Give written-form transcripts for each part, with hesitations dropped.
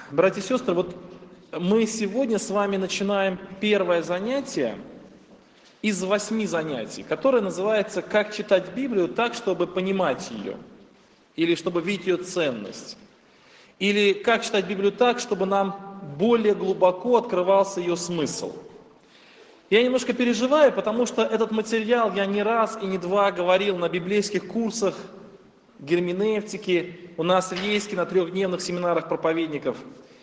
Братья и сестры, вот мы сегодня с вами начинаем первое занятие из 8 занятий, которое называется «Как читать Библию так, чтобы понимать ее», или чтобы видеть ее ценность, или «Как читать Библию так, чтобы нам более глубоко открывался ее смысл». Я немножко переживаю, потому что этот материал я не раз и не два говорил на библейских курсах герменевтики, у нас в Ейске на 3-дневных семинарах проповедников.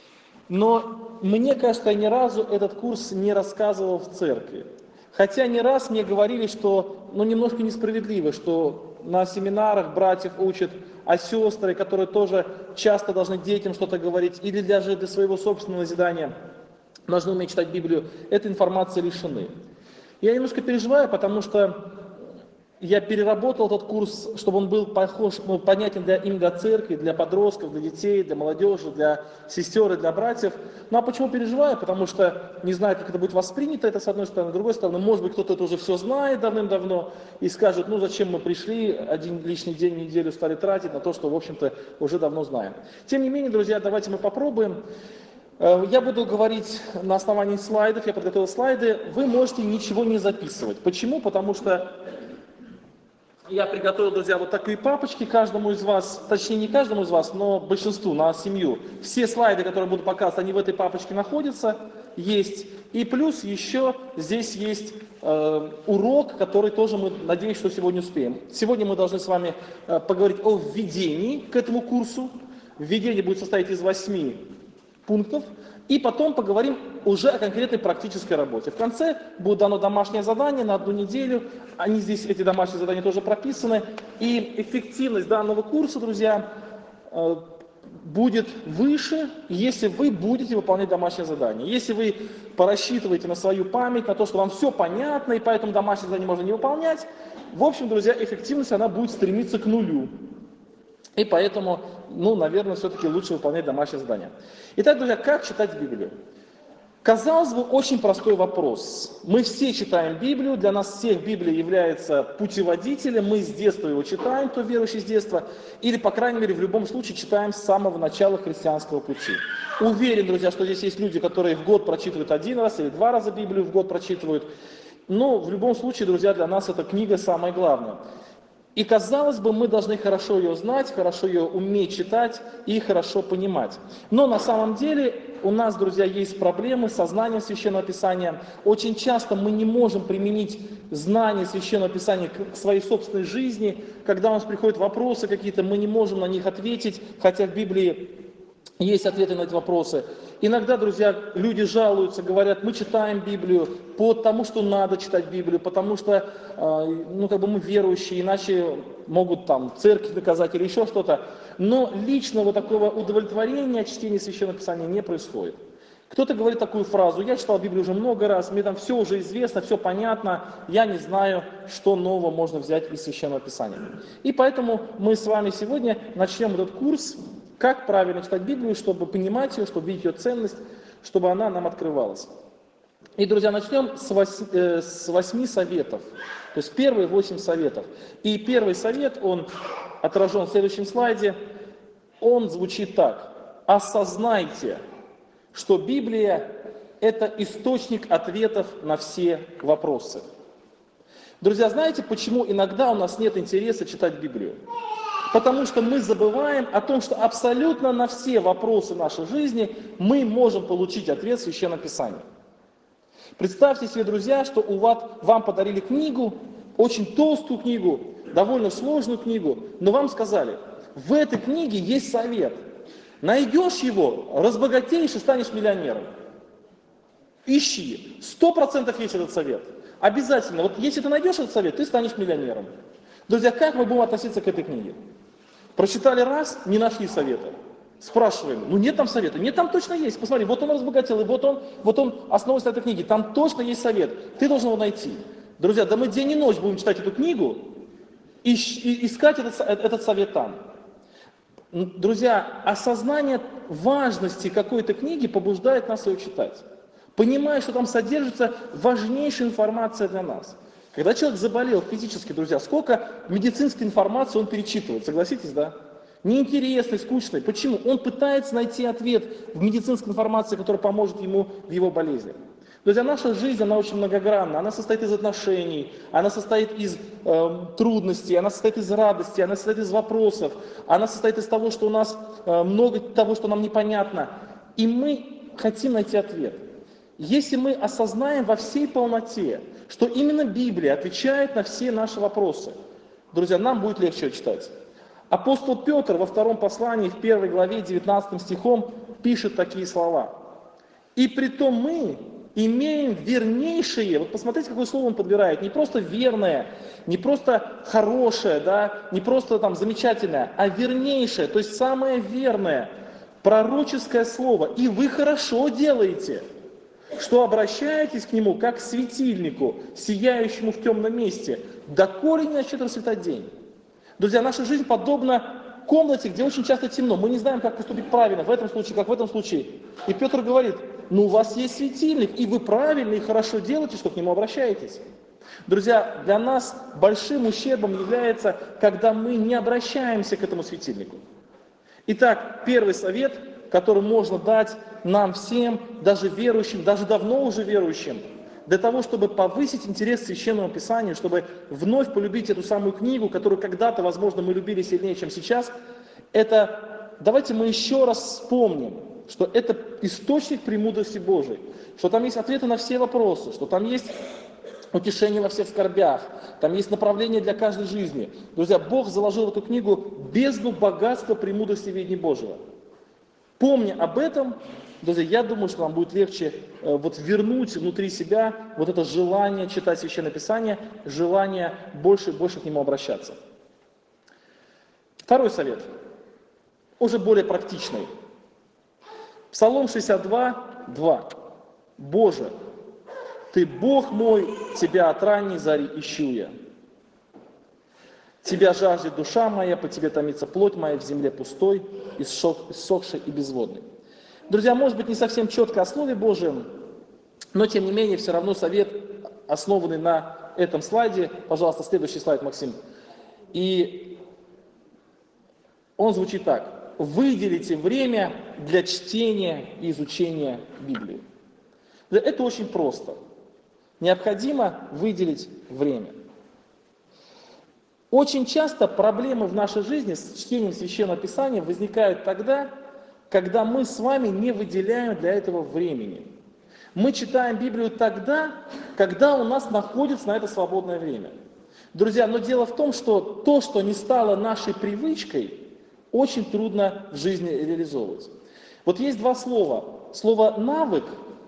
Но мне кажется, я ни разу этот курс не рассказывал в церкви. Хотя не раз мне говорили, что немножко несправедливо, что на семинарах братьев учат, а сестры, которые тоже часто должны детям что-то говорить, или даже для своего собственного назидания должны уметь читать Библию, этой информации лишены. Я немножко переживаю, потому что я переработал этот курс, чтобы он был понятен именно для церкви, для подростков, для детей, для молодежи, для сестер и для братьев. Ну а почему переживаю? Потому что не знаю, как это будет воспринято, это с одной стороны. С другой стороны, может быть, кто-то это уже все знает давным-давно и скажет, зачем мы пришли, один лишний день в неделю стали тратить на то, что, в общем-то, уже давно знаем. Тем не менее, друзья, давайте мы попробуем. Я буду говорить на основании слайдов, я подготовил слайды. Вы можете ничего не записывать. Почему? Потому что я приготовил, друзья, вот такие папочки каждому из вас, точнее не каждому из вас, но большинству, на семью. Все слайды, которые буду показывать, они в этой папочке находятся, есть. И плюс еще здесь есть урок, который тоже мы, надеюсь, что сегодня успеем. Сегодня мы должны с вами поговорить о введении к этому курсу. Введение будет состоять из 8 пунктов. И потом поговорим уже о конкретной практической работе. В конце будет дано домашнее задание на 1 неделю. Эти домашние задания тоже прописаны. И эффективность данного курса, друзья, будет выше, если вы будете выполнять домашнее задание. Если вы порассчитываете на свою память, на то, что вам все понятно, и поэтому домашнее задание можно не выполнять, в общем, друзья, эффективность она будет стремиться к нулю. И поэтому, наверное, все-таки лучше выполнять домашнее задание. Итак, друзья, как читать Библию? Казалось бы, очень простой вопрос. Мы все читаем Библию, для нас всех Библия является путеводителем, мы с детства его читаем, кто верующий с детства, или, по крайней мере, в любом случае читаем с самого начала христианского пути. Уверен, друзья, что здесь есть люди, которые в год прочитывают 1 раз или 2 раза Библию в год прочитывают. Но в любом случае, друзья, для нас эта книга самая главная. И, казалось бы, мы должны хорошо ее знать, хорошо ее уметь читать и хорошо понимать. Но на самом деле у нас, друзья, есть проблемы со знанием Священного Писания. Очень часто мы не можем применить знание Священного Писания к своей собственной жизни. Когда у нас приходят вопросы какие-то, мы не можем на них ответить, хотя в Библии есть ответы на эти вопросы. Иногда, друзья, люди жалуются, говорят, мы читаем Библию потому, что надо читать Библию, потому что мы верующие, иначе могут церковь наказать или еще что-то. Но личного такого удовлетворения от чтения Священного Писания не происходит. Кто-то говорит такую фразу: я читал Библию уже много раз, мне там все уже известно, все понятно, я не знаю, что нового можно взять из Священного Писания. И поэтому мы с вами сегодня начнем этот курс, как правильно читать Библию, чтобы понимать ее, чтобы видеть ее ценность, чтобы она нам открывалась. И, друзья, начнем с 8 советов. То есть первые 8 советов. И первый совет, он отражен в следующем слайде, он звучит так. Осознайте, что Библия – это источник ответов на все вопросы. Друзья, знаете, почему иногда у нас нет интереса читать Библию? Потому что мы забываем о том, что абсолютно на все вопросы нашей жизни мы можем получить ответ в Священном Писании. Представьте себе, друзья, что вам подарили книгу, очень толстую книгу, довольно сложную книгу, но вам сказали, в этой книге есть совет. Найдешь его, разбогатеешь и станешь миллионером. Ищи, 100% есть этот совет. Обязательно, вот если ты найдешь этот совет, ты станешь миллионером. Друзья, как мы будем относиться к этой книге? Прочитали раз, не нашли совета. Спрашиваем, нет там совета? Нет, там точно есть. Посмотри, вот он разбогател, и вот он основывается на этой книге. Там точно есть совет. Ты должен его найти. Друзья, да мы день и ночь будем читать эту книгу и искать этот совет там. Друзья, осознание важности какой-то книги побуждает нас ее читать. Понимая, что там содержится важнейшая информация для нас. Когда человек заболел физически, друзья, сколько медицинской информации он перечитывает, согласитесь, да? неинтересной, скучной. Почему? Он пытается найти ответ в медицинской информации, которая поможет ему в его болезни. Друзья, наша жизнь, она очень многогранна, она состоит из отношений, она состоит из трудностей, она состоит из радости, она состоит из вопросов, она состоит из того, что у нас много того, что нам непонятно. И мы хотим найти ответ. Если мы осознаем во всей полноте, что именно Библия отвечает на все наши вопросы, друзья, нам будет легче читать. Апостол Петр во втором послании, в 1 главе, 19 стихом, пишет такие слова. «И притом мы имеем вернейшие», вот посмотрите, какое слово он подбирает, не просто верное, не просто хорошее, да, не просто там замечательное, а вернейшее, то есть самое верное, пророческое слово. И вы хорошо делаете, что обращаетесь к нему, как к светильнику, сияющему в темном месте, доколе не начнет расцветать день. Друзья, наша жизнь подобна комнате, где очень часто темно. Мы не знаем, как поступить правильно, в этом случае, как в этом случае. И Петр говорит, ну у вас есть светильник, и вы правильно и хорошо делаете, что к нему обращаетесь. Друзья, для нас большим ущербом является, когда мы не обращаемся к этому светильнику. Итак, первый совет, который можно дать нам всем, даже верующим, даже давно уже верующим, для того, чтобы повысить интерес к Священному Писанию, чтобы вновь полюбить эту самую книгу, которую когда-то, возможно, мы любили сильнее, чем сейчас, это давайте мы еще раз вспомним, что это источник премудрости Божией, что там есть ответы на все вопросы, что там есть утешение во всех скорбях, там есть направление для каждой жизни. Друзья, Бог заложил в эту книгу бездну богатства премудрости ведения Божьего. Помня об этом, друзья, я думаю, что нам будет легче вернуть внутри себя вот это желание читать Священное Писание, желание больше и больше к нему обращаться. Второй совет, уже более практичный. Псалом 62, 2. «Боже, Ты Бог мой, Тебя от ранней зари ищу я. Тебя жаждет душа моя, по Тебе томится плоть моя в земле пустой, иссохшей и безводной». Друзья, может быть, не совсем четко о Слове Божьем, но тем не менее, все равно совет, основанный на этом слайде. Пожалуйста, следующий слайд, Максим. И он звучит так. Выделите время для чтения и изучения Библии. Это очень просто. Необходимо выделить время. Очень часто проблемы в нашей жизни с чтением Священного Писания возникают тогда, когда мы с вами не выделяем для этого времени. Мы читаем Библию тогда, когда у нас находится на это свободное время. Друзья, но дело в том, что то, что не стало нашей привычкой, очень трудно в жизни реализовывать. Вот есть два слова. Слово «навык»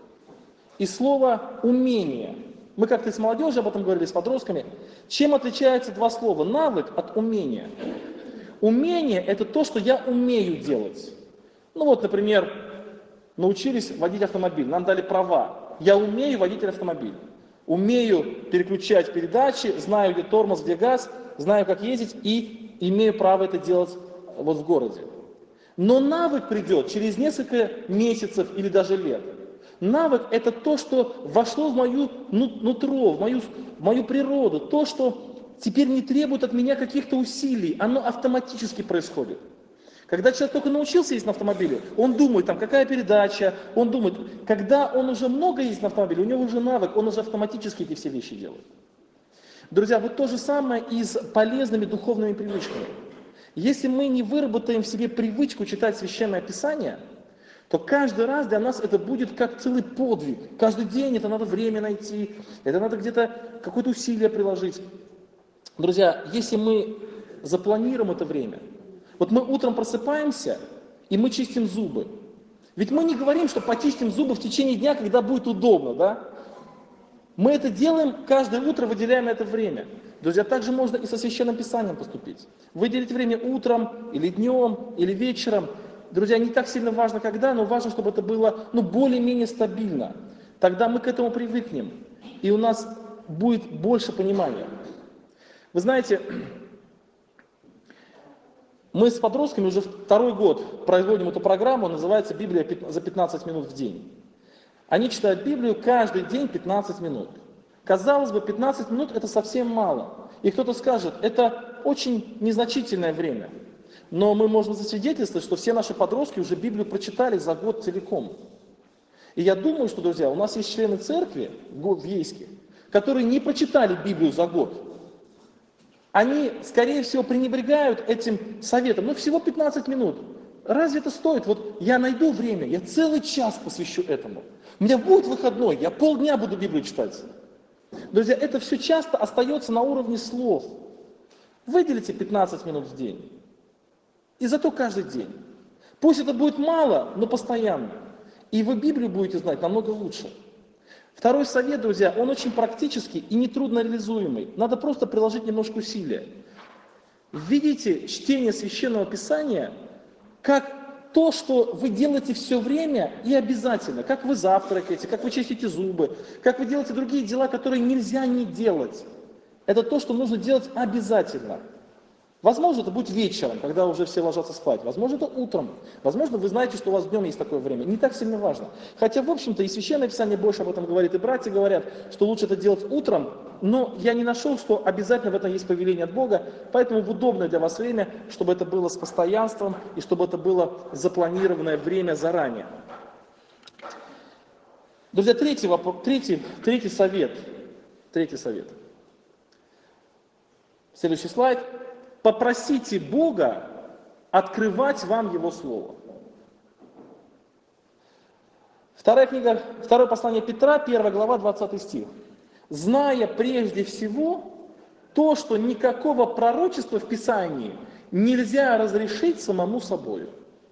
и слово «умение». Мы как-то с молодежью об этом говорили, с подростками. Чем отличаются два слова? Навык от умения. Умение – это то, что я умею делать. Ну вот, например, научились водить автомобиль, нам дали права. Я умею водить автомобиль. Умею переключать передачи, знаю, где тормоз, где газ, знаю, как ездить и имею право это делать вот в городе. Но навык придет через несколько месяцев или даже лет. Навык – это то, что вошло в мою нутро, в мою природу, то, что теперь не требует от меня каких-то усилий, оно автоматически происходит. Когда человек только научился ездить на автомобиле, он думает, там, какая передача, он думает, когда он уже много ездит на автомобиле, у него уже навык, он уже автоматически эти все вещи делает. Друзья, вот то же самое и с полезными духовными привычками. Если мы не выработаем в себе привычку читать Священное Писание, то каждый раз для нас это будет как целый подвиг. Каждый день это надо время найти, это надо где-то какое-то усилие приложить. Друзья, если мы запланируем это время, вот мы утром просыпаемся, и мы чистим зубы. Ведь мы не говорим, что почистим зубы в течение дня, когда будет удобно, да? Мы это делаем, каждое утро выделяем на это время. Друзья, также можно и со Священным Писанием поступить. Выделить время утром, или днем, или вечером. Друзья, не так сильно важно когда, но важно, чтобы это было более-менее стабильно. Тогда мы к этому привыкнем, и у нас будет больше понимания. Вы знаете, мы с подростками уже второй год производим эту программу, называется «Библия за 15 минут в день». Они читают Библию каждый день 15 минут. Казалось бы, 15 минут – это совсем мало. И кто-то скажет, это очень незначительное время. но мы можем засвидетельствовать, что все наши подростки уже Библию прочитали за год целиком. И я думаю, что, друзья, у нас есть члены церкви в Ейске, которые не прочитали Библию за год. Они, скорее всего, пренебрегают этим советом. Ну, всего 15 минут. Разве это стоит? Вот я найду время, я целый час посвящу этому. У меня будет выходной, я полдня буду Библию читать. Друзья, это все часто остается на уровне слов. Выделите 15 минут в день. И зато каждый день. Пусть это будет мало, но постоянно. И вы Библию будете знать намного лучше. Второй совет, друзья, он очень практический и нетрудно реализуемый. Надо просто приложить немножко усилия. Введите чтение Священного Писания как то, что вы делаете все время и обязательно. Как вы завтракаете, как вы чистите зубы, как вы делаете другие дела, которые нельзя не делать. Это то, что нужно делать обязательно. Возможно, это будет вечером, когда уже все ложатся спать. Возможно, это утром. Возможно, вы знаете, что у вас днем есть такое время. Не так сильно важно. Хотя, в общем-то, и Священное Писание больше об этом говорит, и братья говорят, что лучше это делать утром, но я не нашел, что обязательно в этом есть повеление от Бога, поэтому в удобное для вас время, чтобы это было с постоянством и чтобы это было запланированное время заранее. Друзья, третий совет. Следующий слайд. Попросите Бога открывать вам Его Слово. Второе послание Петра, 1 глава, 20 стих. «Зная прежде всего то, что никакого пророчества в Писании нельзя разрешить самому собою».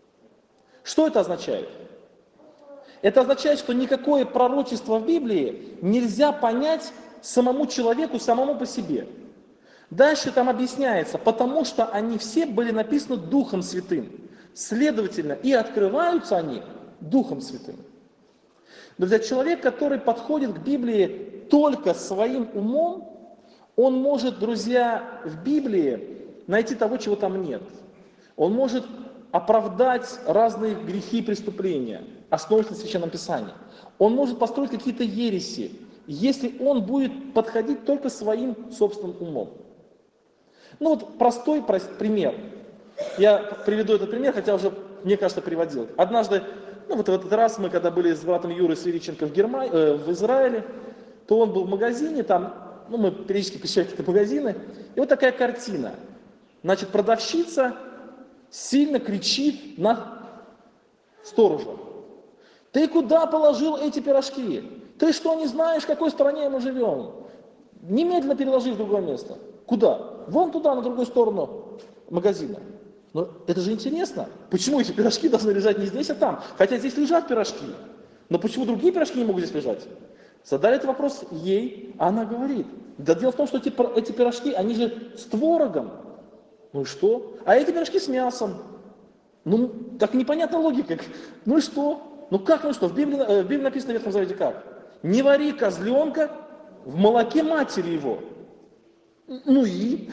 Что это означает? Это означает, что никакое пророчество в Библии нельзя понять самому человеку, самому по себе. Дальше там объясняется, потому что они все были написаны Духом Святым. Следовательно, и открываются они Духом Святым. Друзья, человек, который подходит к Библии только своим умом, он может, друзья, в Библии найти того, чего там нет. Он может оправдать разные грехи и преступления, основываясь на Священном Писании. Он может построить какие-то ереси, если он будет подходить только своим собственным умом. Ну вот простой пример. Я приведу этот пример, хотя уже, мне кажется, приводил. Однажды, вот в этот раз мы, когда были с братом Юрой Свириченко в Израиле, то он был в магазине, там, мы периодически посещали какие-то магазины, и вот такая картина. Значит, продавщица сильно кричит на сторожа. Ты куда положил эти пирожки? Ты что, не знаешь, в какой стране мы живем? Немедленно переложи в другое место. Куда? Вон туда, на другую сторону магазина. Но это же интересно. Почему эти пирожки должны лежать не здесь, а там? Хотя здесь лежат пирожки. Но почему другие пирожки не могут здесь лежать? Задали этот вопрос ей, а она говорит. Да дело в том, что эти пирожки, они же с творогом. Ну и что? А эти пирожки с мясом. Ну, так непонятна логика. Ну и что? Ну как, ну что? В Библии написано в Ветхом Завете как? Не вари козленка в молоке матери его. Ну и?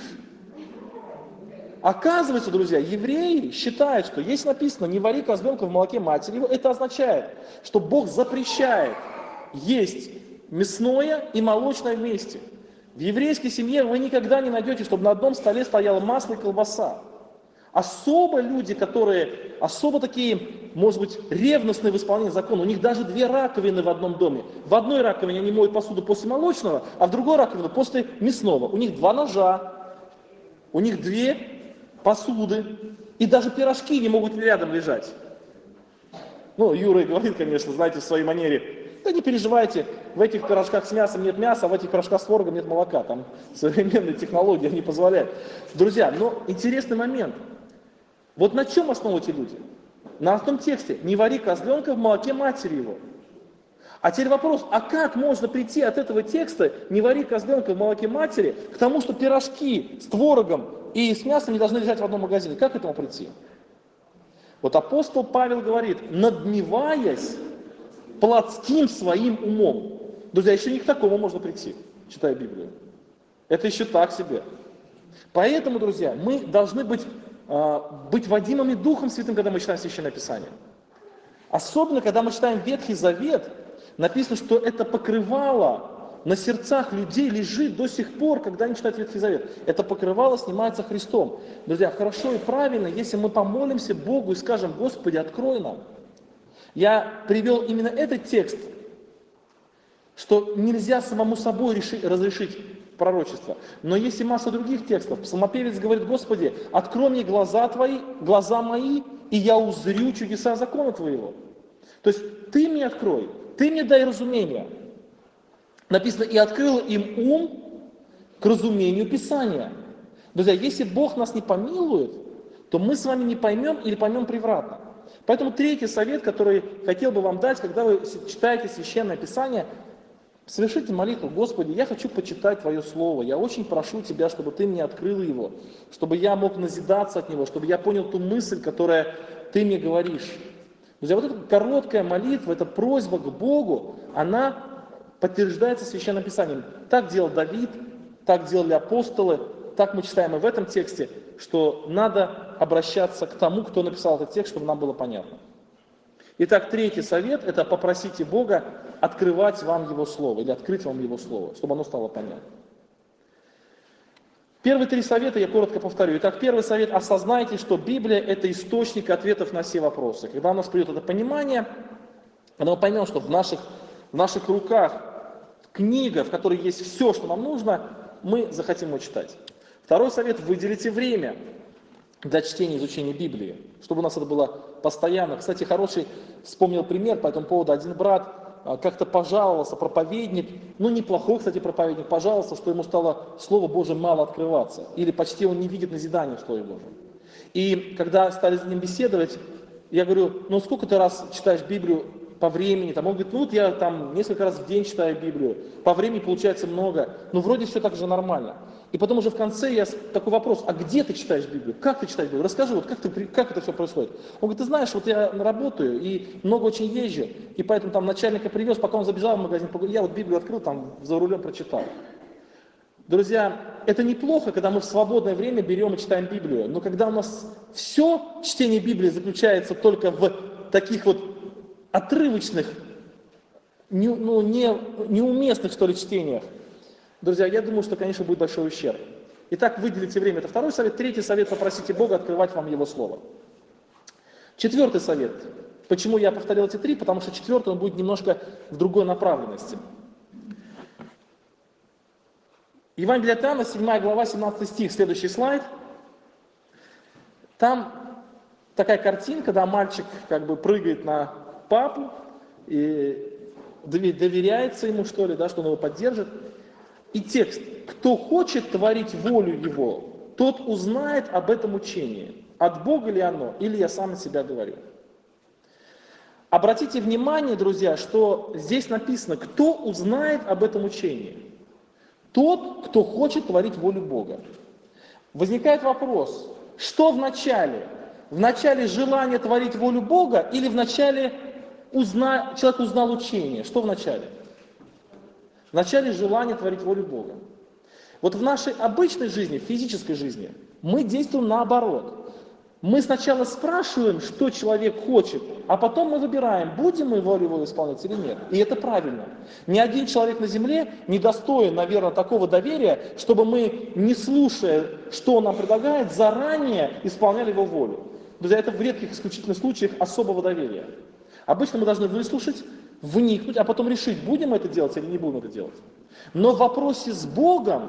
Оказывается, друзья, евреи считают, что если написано «не вари козленка в молоке матери его», это означает, что Бог запрещает есть мясное и молочное вместе. В еврейской семье вы никогда не найдете, чтобы на одном столе стояло масло и колбаса. Особо люди, которые особо такие, может быть, ревностные в исполнении закона, у них даже 2 раковины в одном доме. В одной раковине они моют посуду после молочного, а в другой раковине после мясного. У них 2 ножа, у них 2 посуды, и даже пирожки не могут рядом лежать. Ну, Юра и говорит, конечно, знаете, в своей манере, да не переживайте, в этих пирожках с мясом нет мяса, а в этих пирожках с творогом нет молока. Там современные технологии не позволяют. Друзья, но интересный момент. Вот на чем основаны эти люди? На том тексте «не вари козленка в молоке матери его». А теперь вопрос, а как можно прийти от этого текста «не вари козленка в молоке матери» к тому, что пирожки с творогом и с мясом не должны лежать в одном магазине? Как к этому прийти? Вот апостол Павел говорит, надмеваясь плотским своим умом. Друзья, еще не к такому можно прийти, читая Библию. Это еще так себе. Поэтому, друзья, мы должны быть водимыми Духом Святым, когда мы читаем Священное Писание. Особенно, когда мы читаем Ветхий Завет, написано, что это покрывало на сердцах людей лежит до сих пор, когда они читают Ветхий Завет. Это покрывало снимается Христом. Друзья, хорошо и правильно, если мы помолимся Богу и скажем: Господи, открой нам. Я привел именно этот текст, что нельзя самому собой разрешить пророчество. Но есть и масса других текстов. Псалмопевец говорит: Господи, открой мне глаза Твои, глаза мои, и я узрю чудеса закона Твоего. То есть Ты мне открой, Ты мне дай разумение. Написано: и открыл им ум к разумению Писания. Друзья, если Бог нас не помилует, то мы с вами не поймем или поймем превратно. Поэтому третий совет, который хотел бы вам дать, когда вы читаете Священное Писание: совершите молитву: Господи, я хочу почитать Твое Слово, я очень прошу Тебя, чтобы Ты мне открыл его, чтобы я мог назидаться от него, чтобы я понял ту мысль, которую Ты мне говоришь. Друзья, вот эта короткая молитва, эта просьба к Богу, она подтверждается Священным Писанием. Так делал Давид, так делали апостолы, так мы читаем и в этом тексте, что надо обращаться к тому, кто написал этот текст, чтобы нам было понятно. Итак, третий совет – это попросите Бога открывать вам Его Слово, или открыть вам Его Слово, чтобы оно стало понятно. Первые три совета я коротко повторю. Итак, первый совет – осознайте, что Библия – это источник ответов на все вопросы. Когда у нас придет это понимание, когда мы поймем, что в наших руках книга, в которой есть все, что нам нужно, мы захотим его читать. Второй совет – выделите время для чтения и изучения Библии, чтобы у нас это было постоянно. Кстати, хороший, вспомнил пример по этому поводу. Один брат как-то пожаловался, проповедник, неплохой, кстати, проповедник, пожаловался, что ему стало Слово Божие мало открываться, или почти он не видит назидания в Слове Божьем. И когда стали с ним беседовать, я говорю: сколько ты раз читаешь Библию по времени? Он говорит: я несколько раз в день читаю Библию, по времени получается много, вроде все так же нормально. И потом уже в конце я такой вопрос: а где ты читаешь Библию? Как ты читаешь Библию? Расскажи, как это все происходит? Он говорит: ты знаешь, я работаю и много очень езжу, и поэтому начальника привез, пока он забежал в магазин, я Библию открыл, за рулем прочитал. Друзья, это неплохо, когда мы в свободное время берем и читаем Библию, но когда у нас все чтение Библии заключается только в таких отрывочных, неуместных, чтениях, друзья, я думаю, что, конечно, будет большой ущерб. Итак, выделите время. Это второй совет. Третий совет: попросите Бога открывать вам Его Слово. Четвертый совет. Почему я повторил эти три? Потому что четвертый, он будет немножко в другой направленности. Евангелие от Иоанна, 7 глава, 17 стих, следующий слайд. Там такая картинка, мальчик прыгает на папу и доверяется ему, что он его поддержит. И текст: кто хочет творить волю Его, тот узнает об этом учении. От Бога ли оно, или я сам от себя говорю. Обратите внимание, друзья, что здесь написано: кто узнает об этом учении? Тот, кто хочет творить волю Бога. Возникает вопрос: что в начале? В начале желание творить волю Бога, или в начале человек узнал учение? Что в начале? В начале желание творить волю Бога. В нашей обычной жизни, физической жизни, мы действуем наоборот. Мы сначала спрашиваем, что человек хочет, а потом мы выбираем, будем мы волю его исполнять или нет. И это правильно. Ни один человек на земле не достоин, наверное, такого доверия, чтобы мы, не слушая, что он нам предлагает, заранее исполняли его волю. Друзья, это в редких исключительных случаях особого доверия. Обычно мы должны выслушать, вникнуть, а потом решить, будем мы это делать или не будем это делать. Но в вопросе с Богом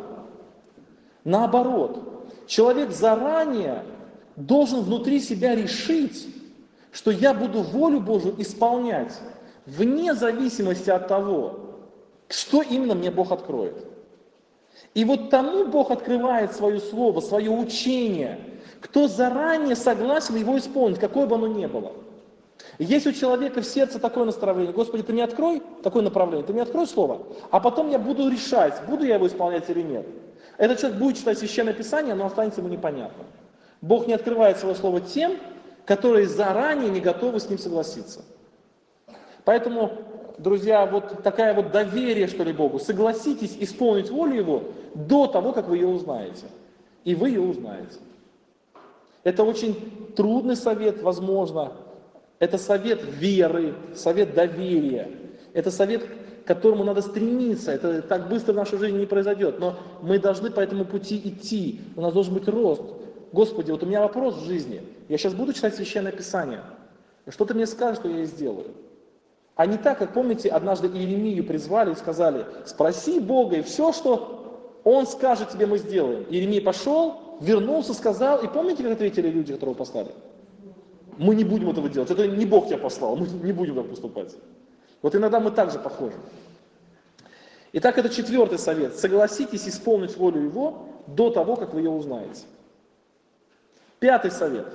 наоборот. Человек заранее должен внутри себя решить, что я буду волю Божию исполнять, вне зависимости от того, что именно мне Бог откроет. И тому Бог открывает свое слово, свое учение, кто заранее согласен его исполнить, какое бы оно ни было. Есть у человека в сердце такое настроение: Господи, Ты мне открой такое направление, Ты мне открой слово, а потом я буду решать, буду я его исполнять или нет. Этот человек будет читать Священное Писание, но останется ему непонятно. Бог не открывает свое слово тем, которые заранее не готовы с ним согласиться. Поэтому, друзья, такое доверие, что ли, Богу. Согласитесь исполнить волю Его до того, как вы ее узнаете. И вы ее узнаете. Это очень трудный совет, возможно. Это совет веры, совет доверия. Это совет, к которому надо стремиться. Это так быстро в нашей жизни не произойдет. Но мы должны по этому пути идти. У нас должен быть рост. Господи, вот у меня вопрос в жизни. Я сейчас буду читать Священное Писание. Что ты мне скажешь, что я и сделаю? А не так, как, помните, однажды Иеремию призвали и сказали: спроси Бога, и все, что Он скажет тебе, мы сделаем. Иеремия пошел, вернулся, сказал, и помните, как ответили люди, которого послали? Мы не будем этого делать, это не Бог тебя послал, мы не будем так поступать. Вот иногда мы так же похожи. Итак, это 4-й совет. Согласитесь исполнить волю Его до того, как вы ее узнаете. 5-й совет.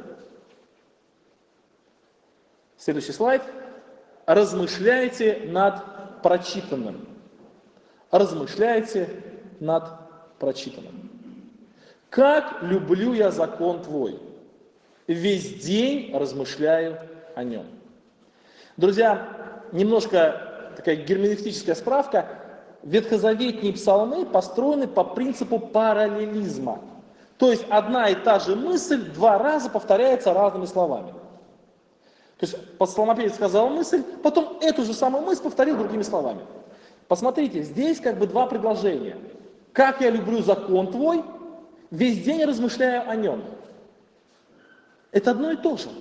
Следующий слайд. Размышляйте над прочитанным. Размышляйте над прочитанным. Как люблю я закон Твой. Весь день размышляю о нем. Друзья, немножко такая герменевтическая справка. Ветхозаветные псалмы построены по принципу параллелизма. То есть одна и та же мысль 2 раза повторяется разными словами. То есть псалмопевец сказал мысль, потом эту же самую мысль повторил другими словами. Посмотрите, здесь как бы 2 предложения. Как я люблю закон Твой, весь день размышляю о нем. Это одно и то же.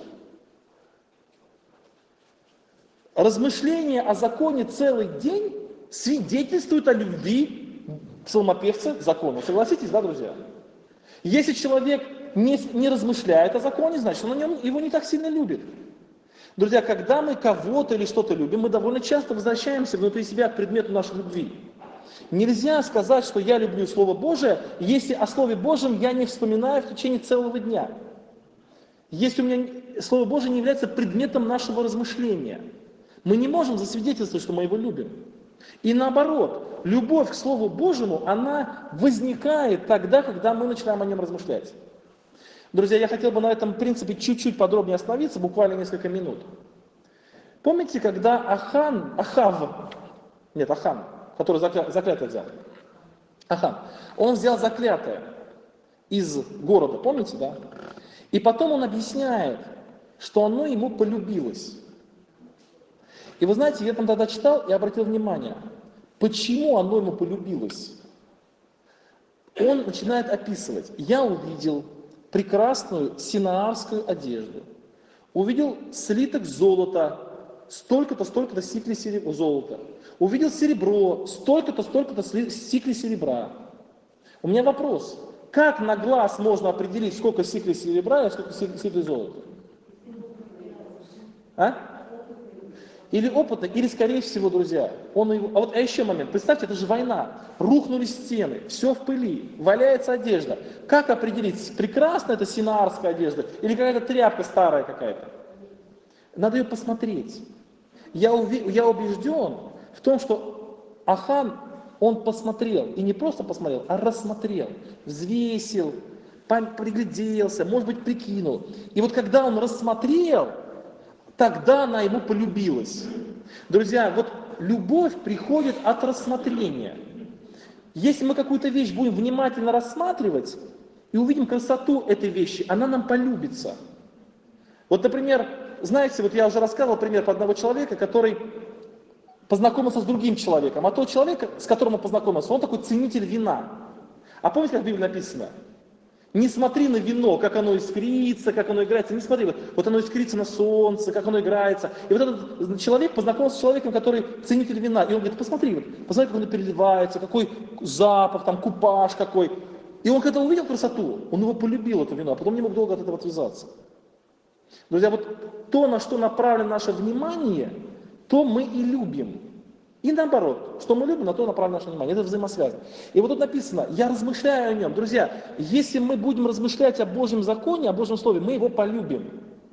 Размышление о законе целый день свидетельствует о любви псалмопевца к закону. Согласитесь, да, друзья? Если человек не размышляет о законе, значит, он его не так сильно любит. Друзья, когда мы кого-то или что-то любим, мы довольно часто возвращаемся внутри себя к предмету нашей любви. Нельзя сказать, что я люблю Слово Божие, если о Слове Божьем я не вспоминаю в течение целого дня. Если у меня Слово Божие не является предметом нашего размышления. Мы не можем засвидетельствовать, что мы его любим. И наоборот, любовь к Слову Божьему, она возникает тогда, когда мы начинаем о нем размышлять. Друзья, я хотел бы на этом принципе чуть-чуть подробнее остановиться, буквально несколько минут. Помните, когда Ахан, который заклятое взял, Ахан, он взял заклятое из города, помните, да? И потом он объясняет, что оно ему полюбилось. И вы знаете, я там тогда читал и обратил внимание, почему оно ему полюбилось. Он начинает описывать: я увидел прекрасную синаарскую одежду, увидел слиток золота, столько-то сиклей золота, увидел серебро, столько-то сиклей серебра. У меня вопрос: как на глаз можно определить, сколько сиклей серебра и сколько сиклей золота? Или опытно, или скорее всего, друзья, а еще момент, представьте, это же война, рухнули стены, все в пыли, валяется одежда. Как определить, прекрасная это синаарская одежда или какая-то тряпка старая какая-то? Надо ее посмотреть. Я убежден в том, что Ахан, он посмотрел, и не просто посмотрел, а рассмотрел, взвесил, пригляделся, может быть, прикинул. И вот когда он рассмотрел, тогда она ему полюбилась. Друзья, вот любовь приходит от рассмотрения. Если мы какую-то вещь будем внимательно рассматривать и увидим красоту этой вещи, она нам полюбится. Вот, например, знаете, вот я уже рассказывал пример про одного человека, который познакомился с другим человеком, а тот человек, с которым он познакомился, он такой ценитель вина. А помните, как в Библии написано? Не смотри на вино, как оно искрится, как оно играется. Не смотри, вот оно искрится на солнце, как оно играется. И вот этот человек познакомился с человеком, который ценитель вина. И он говорит: посмотри, посмотри, как оно переливается, какой запах, там купаж какой. И он когда увидел красоту, он его полюбил, это вино, а потом не мог долго от этого отвязаться. Друзья, вот то, на что направлено наше внимание, то мы и любим. И наоборот, что мы любим, на то направлено наше внимание. Это взаимосвязано. И вот тут написано: я размышляю о нем. Друзья, если мы будем размышлять о Божьем законе, о Божьем Слове, мы его полюбим.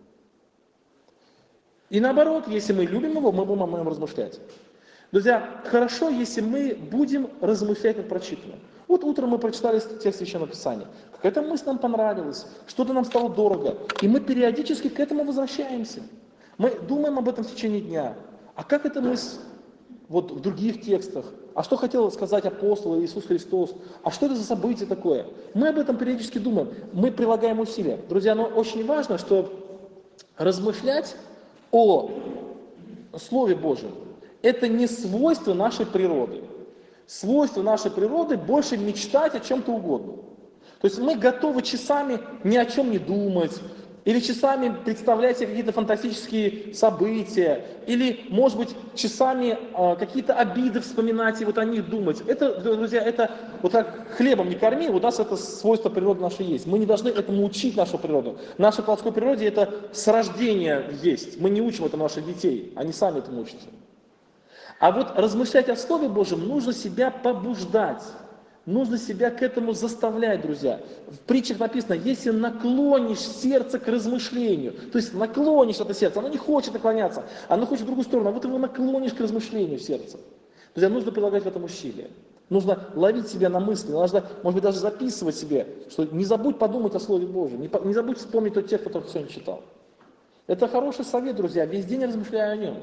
И наоборот, если мы любим его, мы будем о нем размышлять. Друзья, хорошо, если мы будем размышлять над прочитанным. Вот утром мы прочитали текст Священного Писания. Какая-то мысль нам понравилась, что-то нам стало дорого. И мы периодически к этому возвращаемся. Мы думаем об этом в течение дня. А как эта мысль вот в других текстах? А что хотел сказать апостол Иисус Христос? А что это за событие такое? Мы об этом периодически думаем. Мы прилагаем усилия. Друзья, но очень важно, что размышлять о Слове Божьем Это не свойство нашей природы. Свойство нашей природы больше мечтать о чем-то угодно. То есть мы готовы часами ни о чем не думать, или часами представлять себе какие-то фантастические события, или, может быть, часами какие-то обиды вспоминать и вот о них думать. Это, друзья, это вот как хлебом не корми, у нас это свойство природы нашей есть. Мы не должны этому учить нашу природу. В нашей плотской природе это с рождения есть. Мы не учим этому наших детей, они сами этому учатся. А вот размышлять о Слове Божьем нужно себя побуждать. Нужно себя к этому заставлять, друзья. В притчах написано, если наклонишь сердце к размышлению, то есть наклонишь это сердце, оно не хочет наклоняться, оно хочет в другую сторону, а вот его наклонишь к размышлению в сердце. Друзья, нужно прилагать в этом усилия. Нужно ловить себя на мысли, нужно, может быть, даже записывать себе, что не забудь подумать о Слове Божьем, не забудь вспомнить тот текст, который ты сегодня читал. Это хороший совет, друзья, весь день размышляю о нем.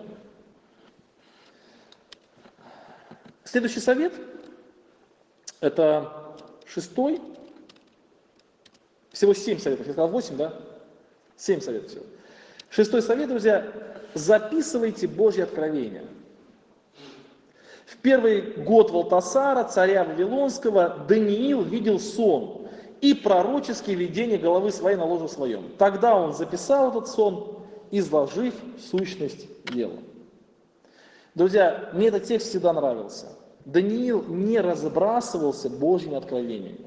Следующий совет. Это 6-й, всего 7 советов, я сказал 8, да? 7 советов всего. 6-й совет, друзья, записывайте Божьи откровения. В первый год Валтасара, царя Вавилонского, Даниил видел сон и пророческие видения головы своей на ложе своем. Тогда он записал этот сон, изложив сущность дела. Друзья, мне этот текст всегда нравился. Даниил не разбрасывался Божьими откровениями.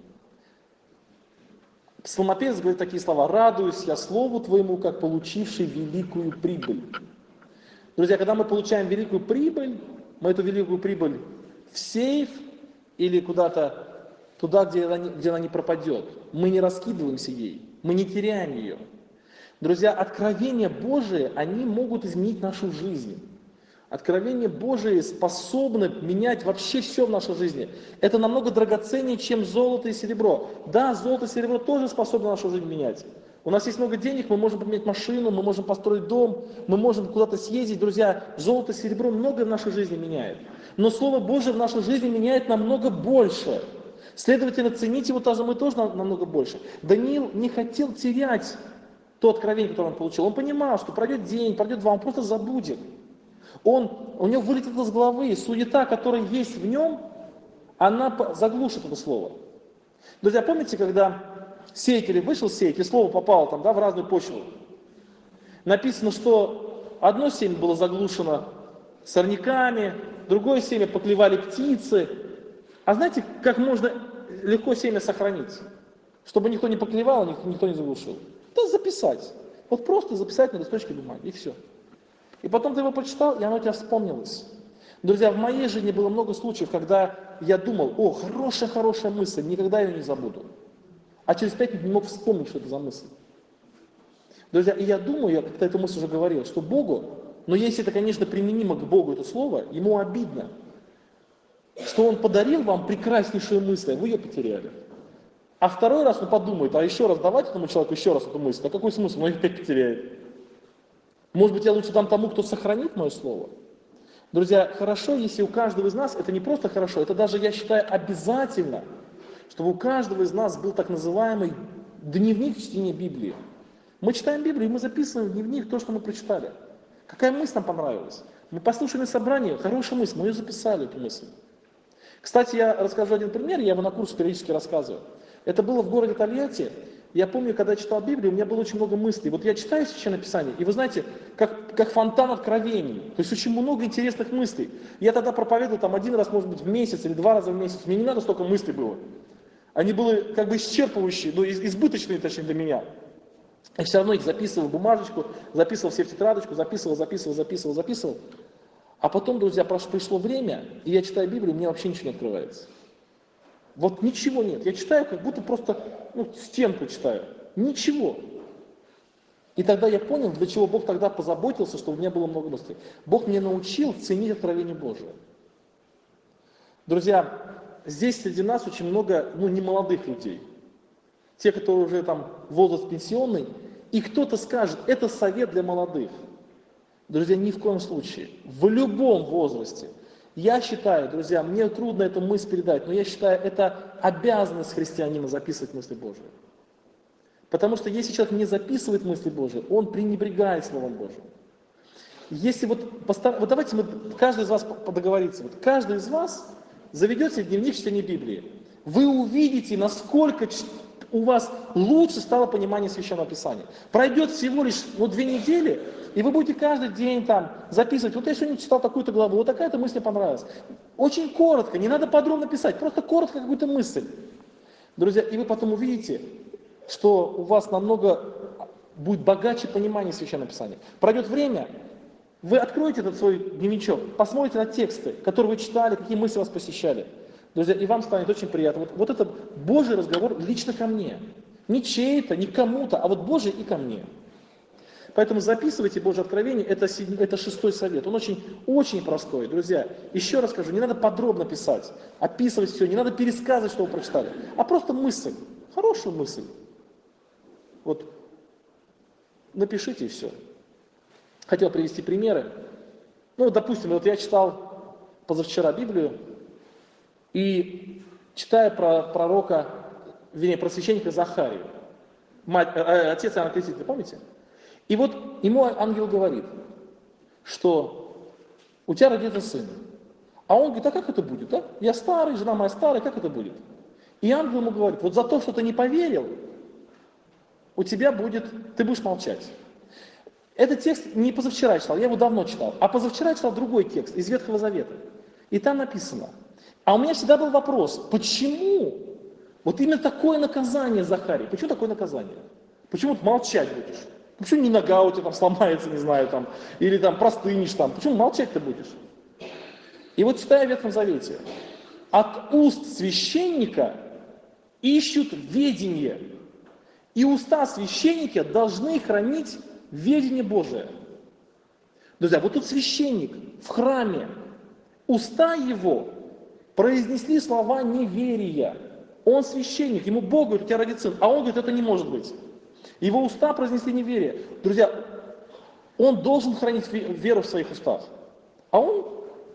Псалмопевец говорит такие слова: «Радуюсь я слову Твоему, как получивший великую прибыль». Друзья, когда мы получаем великую прибыль, мы эту великую прибыль в сейф или куда-то туда, где она не пропадет. Мы не раскидываемся ей, мы не теряем ее. Друзья, откровения Божии, они могут изменить нашу жизнь. Откровения Божии способны менять вообще все в нашей жизни. Это намного драгоценнее, чем золото и серебро. Да, золото и серебро тоже способны нашу жизнь менять. У нас есть много денег, мы можем поменять машину, мы можем построить дом, мы можем куда-то съездить. Друзья, золото и серебро многое в нашей жизни меняет. Но Слово Божие в нашей жизни меняет намного больше. Следовательно, ценить его мы тоже намного больше. Даниил не хотел терять то откровение, которое он получил. Он понимал, что пройдет день, пройдет два, он просто забудет. У него вылетит из головы, суета, которая есть в нем, она заглушит это слово. Друзья, помните, когда сеятель вышел сеять, и слово попало там, да, в разную почву? Написано, что одно семя было заглушено сорняками, другое семя поклевали птицы. А знаете, как можно легко семя сохранить? Чтобы никто не поклевал, никто не заглушил. Да записать. Вот просто записать на листочке бумаги, и все. И потом ты его прочитал, и оно у тебя вспомнилось. Друзья, в моей жизни было много случаев, когда я думал: о, хорошая мысль, никогда ее не забуду. А через 5 минут не мог вспомнить, что это за мысль. Друзья, и я думаю, я как-то эту мысль уже говорил, что Богу, но если это, конечно, применимо к Богу, это слово, ему обидно, что Он подарил вам прекраснейшую мысль, а вы ее потеряли. А второй раз он подумает, а еще раз давать этому человеку еще раз эту мысль, а какой смысл, он ее опять потеряет. Может быть, я лучше дам тому, кто сохранит мое слово? Друзья, хорошо, если у каждого из нас, это не просто хорошо, это даже, я считаю, обязательно, чтобы у каждого из нас был так называемый дневник чтения Библии. Мы читаем Библию, и мы записываем в дневник то, что мы прочитали. Какая мысль нам понравилась? Мы послушали собрание, хорошая мысль, мы ее записали, эту мысль. Кстати, я расскажу один пример, я его на курсе периодически рассказываю. Это было в городе Тольятти. Я помню, когда я читал Библию, у меня было очень много мыслей. Вот я читаю Священное Писание, и вы знаете, как фонтан откровений. То есть очень много интересных мыслей. Я тогда проповедовал там 1 раз, может быть, в месяц или 2 раза в месяц. Мне не надо столько мыслей было. Они были как бы исчерпывающие, ну, избыточные, точнее, для меня. Я все равно их записывал в бумажечку, записывал все в тетрадочку, записывал. А потом, друзья, пришло время, и я читаю Библию, мне вообще ничего не открывается. Вот ничего нет. Я читаю, как будто просто стенку читаю. Ничего. И тогда я понял, для чего Бог тогда позаботился, чтобы у меня было много мыслей. Бог меня научил ценить откровение Божие. Друзья, здесь среди нас очень много, немолодых людей. Те, которые уже там возраст пенсионный. И кто-то скажет, это совет для молодых. Друзья, ни в коем случае. В любом возрасте. Я считаю, друзья, мне трудно эту мысль передать, но я считаю, это обязанность христианина записывать мысли Божьи. Потому что если человек не записывает мысли Божьи, он пренебрегает Словом Божьим. Если вот давайте каждый из вас договорится, вот каждый из вас заведет себе дневник чтения Библии, вы увидите, насколько у вас лучше стало понимание Священного Писания. Пройдет всего лишь 2 недели, и вы будете каждый день там записывать, вот я сегодня читал такую-то главу, вот такая-то мысль мне понравилась. Очень коротко, не надо подробно писать, просто коротко какую-то мысль. Друзья, и вы потом увидите, что у вас намного будет богаче понимание Священного Писания. Пройдет время, вы откроете этот свой дневничок, посмотрите на тексты, которые вы читали, какие мысли вас посещали. Друзья, и вам станет очень приятно. Вот это Божий разговор лично ко мне. Не чей-то, не кому-то, а вот Божий и ко мне. Поэтому записывайте Божье откровение, это 6-й совет. Он очень простой. Друзья, еще раз скажу, не надо подробно писать, описывать все, не надо пересказывать, что вы прочитали, а просто мысль, хорошую мысль. Вот напишите и все. Хотел привести примеры. Допустим, вот я читал позавчера Библию, и читая про пророка, про священника Захарию, отец Иоанна Крестителя, помните? И вот ему ангел говорит, что у тебя родится сын. А он говорит, а как это будет? Да? Я старый, жена моя старая, как это будет? И ангел ему говорит, вот за то, что ты не поверил, у тебя будет, ты будешь молчать. Этот текст не позавчера читал, я его давно читал, а позавчера читал другой текст из Ветхого Завета. И там написано, а у меня всегда был вопрос, почему вот именно такое наказание Захарии? Почему такое наказание? Почему ты молчать будешь? Почему не нога у тебя там сломается, не знаю, там, или там простынешь там? Почему молчать-то будешь? И вот читая в Ветхом Завете, от уст священника ищут ведение, и уста священника должны хранить ведение Божие. Друзья, вот тут священник в храме, уста его произнесли слова неверия. Он священник, ему Бог говорит, у тебя родится сын, а он говорит, это не может быть. Его уста произнесли неверие. Друзья, он должен хранить веру в своих устах. А он,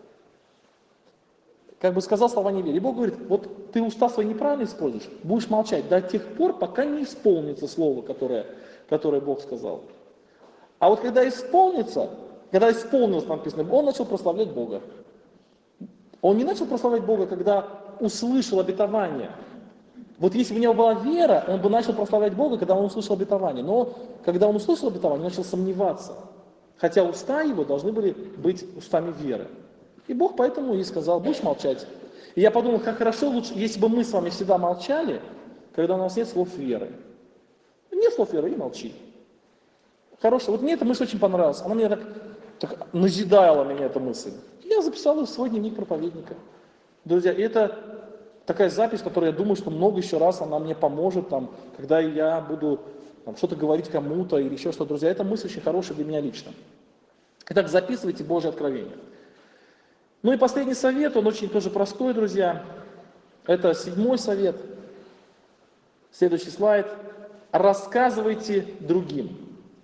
сказал слова неверия. И Бог говорит, вот ты уста свои неправильно используешь, будешь молчать до тех пор, пока не исполнится слово, которое Бог сказал. А вот когда исполнилось, там написано, он начал прославлять Бога. Он не начал прославлять Бога, когда услышал обетование. Вот если бы у него была вера, он бы начал прославлять Бога, когда он услышал обетование. Но когда он услышал обетование, он начал сомневаться. Хотя уста его должны были быть устами веры. И Бог поэтому и сказал, будешь молчать. И я подумал, как хорошо лучше, если бы мы с вами всегда молчали, когда у нас нет слов веры. Нет слов веры, и молчи. Хорошо. Вот мне эта мысль очень понравилась. Она мне так назидала меня, эта мысль. Я записал ее в свой дневник проповедника. Друзья, и это такая запись, которая, я думаю, что много еще раз она мне поможет, когда я буду что-то говорить кому-то или еще что-то. Друзья, эта мысль очень хорошая для меня лично. Итак, записывайте Божье откровение. И последний совет, он очень тоже простой, друзья. Это 7-й совет. Следующий слайд. Рассказывайте другим.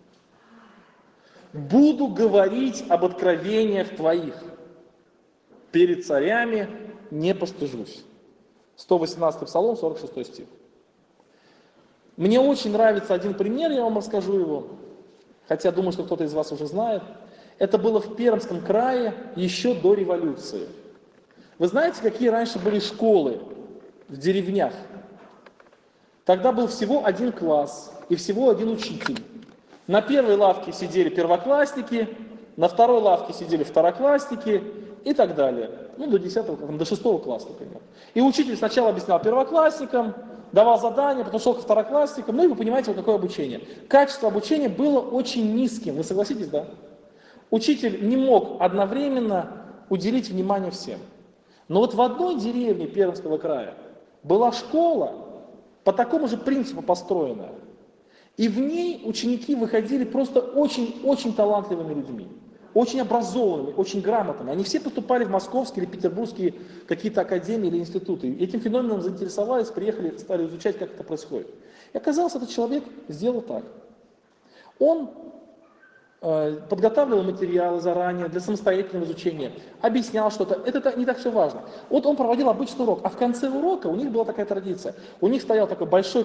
Буду говорить об откровениях твоих. Перед царями не постыжусь. 118 Псалом, 46 стих. Мне очень нравится один пример, я вам расскажу его. Хотя думаю, что кто-то из вас уже знает. Это было в Пермском крае еще до революции. Вы знаете, какие раньше были школы в деревнях? Тогда был всего один класс и всего один учитель. На первой лавке сидели первоклассники, на второй лавке сидели второклассники и так далее. До 10-го, до 6-го класса, например. И учитель сначала объяснял первоклассникам, давал задания, потом шел к второклассникам, и вы понимаете, вот какое обучение. Качество обучения было очень низким, вы согласитесь, да? Учитель не мог одновременно уделить внимание всем. Но вот в одной деревне Пермского края была школа, по такому же принципу построенная. И в ней ученики выходили просто очень талантливыми людьми, очень образованными, очень грамотными. Они все поступали в московские или петербургские какие-то академии или институты. И этим феноменом заинтересовались, приехали, стали изучать, как это происходит. И оказалось, этот человек сделал так. Он подготавливал материалы заранее для самостоятельного изучения, объяснял что-то. Это не так все важно. Вот он проводил обычный урок, а в конце урока у них была такая традиция. У них стоял такой большой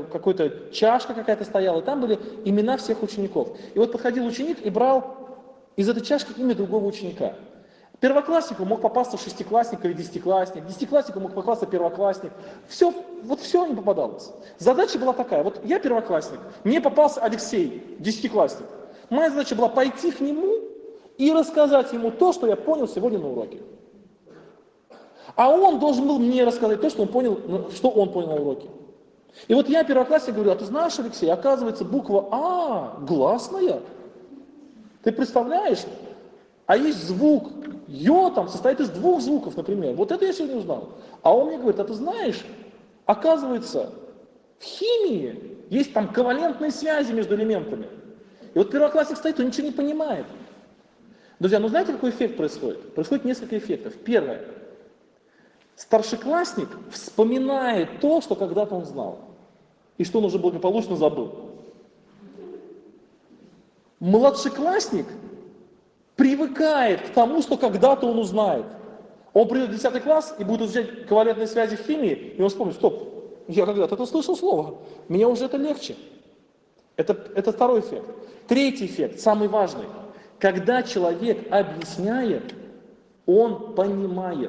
какой-то чашка какая-то стояла, и там были имена всех учеников. И вот подходил ученик и брал из этой чашки имя другого ученика. Первокласснику мог попасться шестиклассник или десятиклассник, десятикласснику мог попасться первоклассник. Все, вот все не попадалось. Задача была такая, вот я первоклассник, мне попался Алексей, десятиклассник. Моя задача была пойти к нему и рассказать ему то, что я понял сегодня на уроке. А он должен был мне рассказать то, что он понял на уроке. И вот я первоклассник говорю, а ты знаешь, Алексей, оказывается, буква А гласная. Ты представляешь? А есть звук Ё там состоит из двух звуков, например. Вот это я сегодня узнал. А он мне говорит, а ты знаешь, оказывается, в химии есть там ковалентные связи между элементами. И вот первоклассник стоит, он ничего не понимает. Друзья, ну знаете, какой эффект происходит? Происходит несколько эффектов. Первое. Старшеклассник вспоминает то, что когда-то он знал. И что он уже благополучно забыл. Младшеклассник привыкает к тому, что когда-то он узнает. Он придет в 10 класс и будет изучать ковалентные связи в химии, и он вспомнит, стоп, я когда-то это слышал слово, мне уже это легче. Это второй эффект. Третий эффект, самый важный. Когда человек объясняет, он понимает.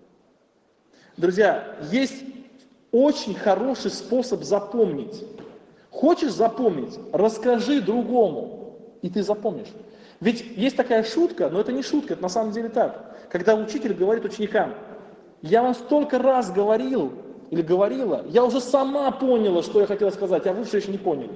Друзья, есть очень хороший способ запомнить. Хочешь запомнить? Расскажи другому, и ты запомнишь. Ведь есть такая шутка, но это не шутка, это на самом деле так. Когда учитель говорит ученикам, я вам столько раз говорил или говорила, я уже сама поняла, что я хотела сказать, а вы все еще не поняли.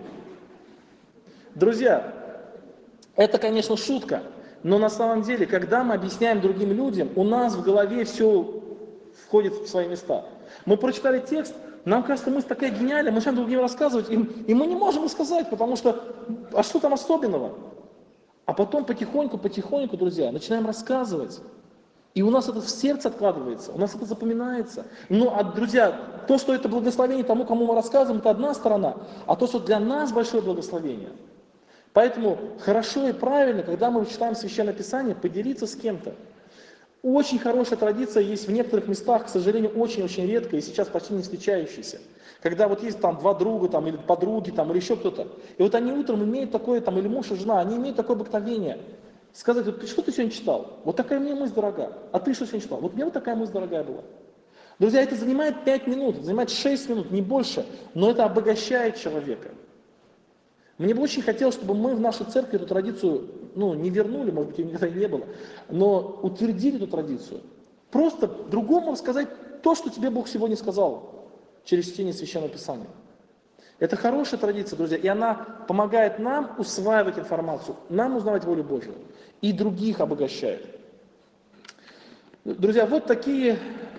Друзья, это, конечно, шутка, но на самом деле, когда мы объясняем другим людям, у нас в голове все входит в свои места. Мы прочитали текст, нам кажется, мы такая гениальная, мы начинаем другим рассказывать, и мы не можем рассказать, потому что, а что там особенного? А потом потихоньку, друзья, начинаем рассказывать. И у нас это в сердце откладывается, у нас это запоминается. Ну, друзья, то, что это благословение тому, кому мы рассказываем, это одна сторона, а то, что для нас большое благословение. Поэтому хорошо и правильно, когда мы читаем Священное Писание, поделиться с кем-то. Очень хорошая традиция есть в некоторых местах, к сожалению, очень-очень редко и сейчас почти не встречающаяся. Когда вот есть там два друга, там, или подруги, там, или еще кто-то, и вот они утром имеют такое, там, или муж и жена, они имеют такое обыкновение сказать, вот что ты сегодня читал? Вот такая мне мысль дорогая. А ты что сегодня читал? Вот мне вот такая мысль дорогая была. Друзья, это занимает 5 минут, это занимает 6 минут, не больше, но это обогащает человека. Мне бы очень хотелось, чтобы мы в нашей церкви эту традицию, не вернули, может быть, ее никогда и не было, но утвердили эту традицию. Просто другому рассказать то, что тебе Бог сегодня сказал через чтение Священного Писания. Это хорошая традиция, друзья, и она помогает нам усваивать информацию, нам узнавать волю Божью, и других обогащает. Друзья, вот такие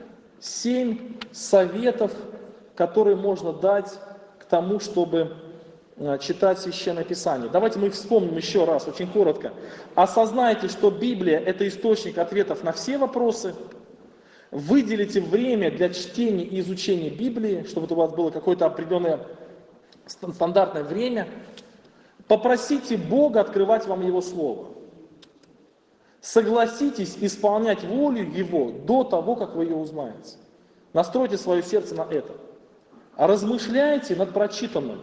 7 советов, которые можно дать к тому, чтобы читать Священное Писание. Давайте мы их вспомним еще раз, очень коротко. Осознайте, что Библия – это источник ответов на все вопросы. Выделите время для чтения и изучения Библии, чтобы у вас было какое-то определенное стандартное время. Попросите Бога открывать вам Его Слово. Согласитесь исполнять волю Его до того, как вы ее узнаете. Настройте свое сердце на это. Размышляйте над прочитанным.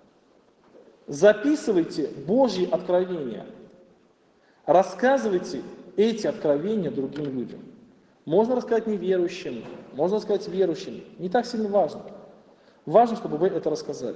Записывайте Божьи откровения. Рассказывайте эти откровения другим людям. Можно рассказать неверующим, можно рассказать верующим. Не так сильно важно. Важно, чтобы вы это рассказали.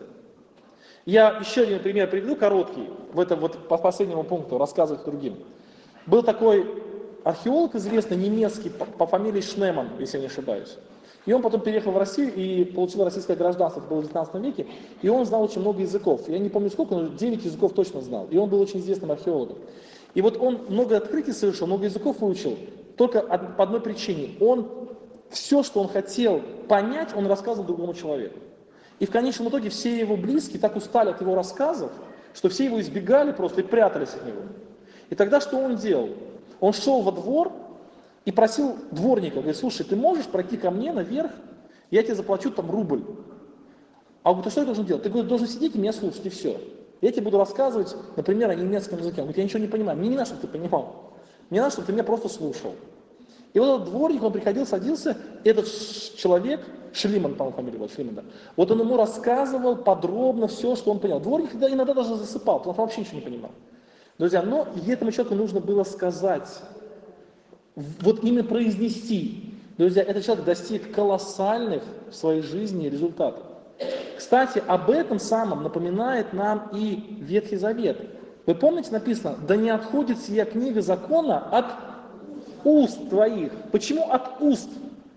Я еще один пример приведу, короткий, в этом вот по последнему пункту, рассказывать другим. Был такой археолог известный, немецкий, по фамилии Шнеман, если я не ошибаюсь. И он потом переехал в Россию и получил российское гражданство, это было в 19 веке, и он знал очень много языков. Я не помню сколько, но 9 языков точно знал. И он был очень известным археологом. И вот он много открытий совершил, много языков выучил, только по одной причине. Он все, что он хотел понять, он рассказывал другому человеку. И в конечном итоге все его близкие так устали от его рассказов, что все его избегали просто и прятались от него. И тогда что он делал? Он шел во двор и просил дворника, говорит, слушай, ты можешь пройти ко мне наверх, я тебе заплачу там рубль. А он говорит, а что я должен делать? Ты, говорит, должен сидеть и меня слушать, и все. Я тебе буду рассказывать, например, о немецком языке. Он говорит, я ничего не понимаю, мне не надо, чтобы ты понимал. Мне надо, чтобы ты меня просто слушал. И вот этот дворник, он приходил, садился, этот человек, Шлиман, по-моему, фамилия была, Шлиман, да. Вот он ему рассказывал подробно все, что он понял. Дворник иногда даже засыпал, потому что он вообще ничего не понимал. Друзья, но этому человеку нужно было сказать, вот именно произнести. Друзья, этот человек достиг колоссальных в своей жизни результатов. Кстати, об этом самом напоминает нам и Ветхий Завет. Вы помните, написано, да не отходит сия книга закона от уст твоих. Почему от уст?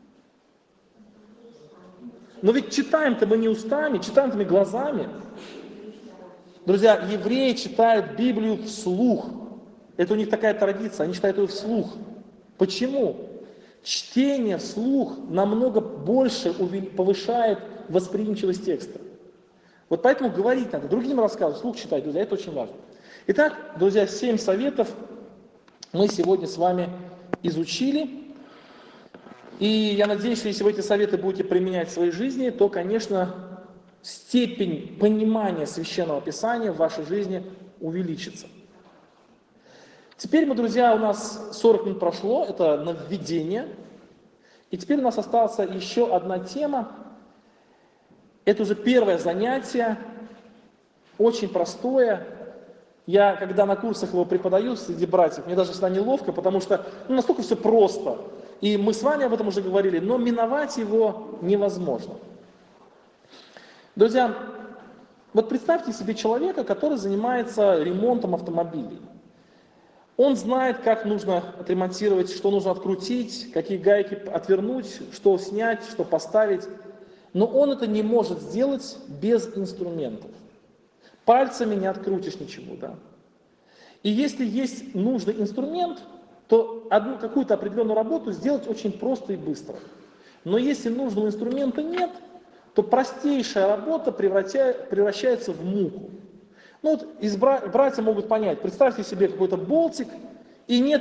Но ведь читаем-то мы не устами, читаем-то мы глазами. Друзья, евреи читают Библию вслух. Это у них такая традиция, они читают ее вслух. Почему? Чтение вслух намного больше повышает восприимчивость текста. Вот поэтому говорить надо, другим рассказывать, вслух читать, друзья, это очень важно. Итак, друзья, 7 советов мы сегодня с вами изучили. И я надеюсь, что если вы эти советы будете применять в своей жизни, то, конечно, степень понимания Священного Писания в вашей жизни увеличится. Теперь мы, друзья, у нас 40 минут прошло, это на введение. И теперь у нас осталась еще одна тема. Это уже первое занятие, очень простое. Я, когда на курсах его преподаю среди братьев, мне даже всегда неловко, потому что настолько все просто. И мы с вами об этом уже говорили, но миновать его невозможно. Друзья, вот представьте себе человека, который занимается ремонтом автомобилей. Он знает, как нужно отремонтировать, что нужно открутить, какие гайки отвернуть, что снять, что поставить. Но он это не может сделать без инструментов. Пальцами не открутишь ничего, да. И если есть нужный инструмент, то какую-то определенную работу сделать очень просто и быстро. Но если нужного инструмента нет, то простейшая работа превращается в муку. Ну вот братья могут понять, представьте себе какой-то болтик, и нет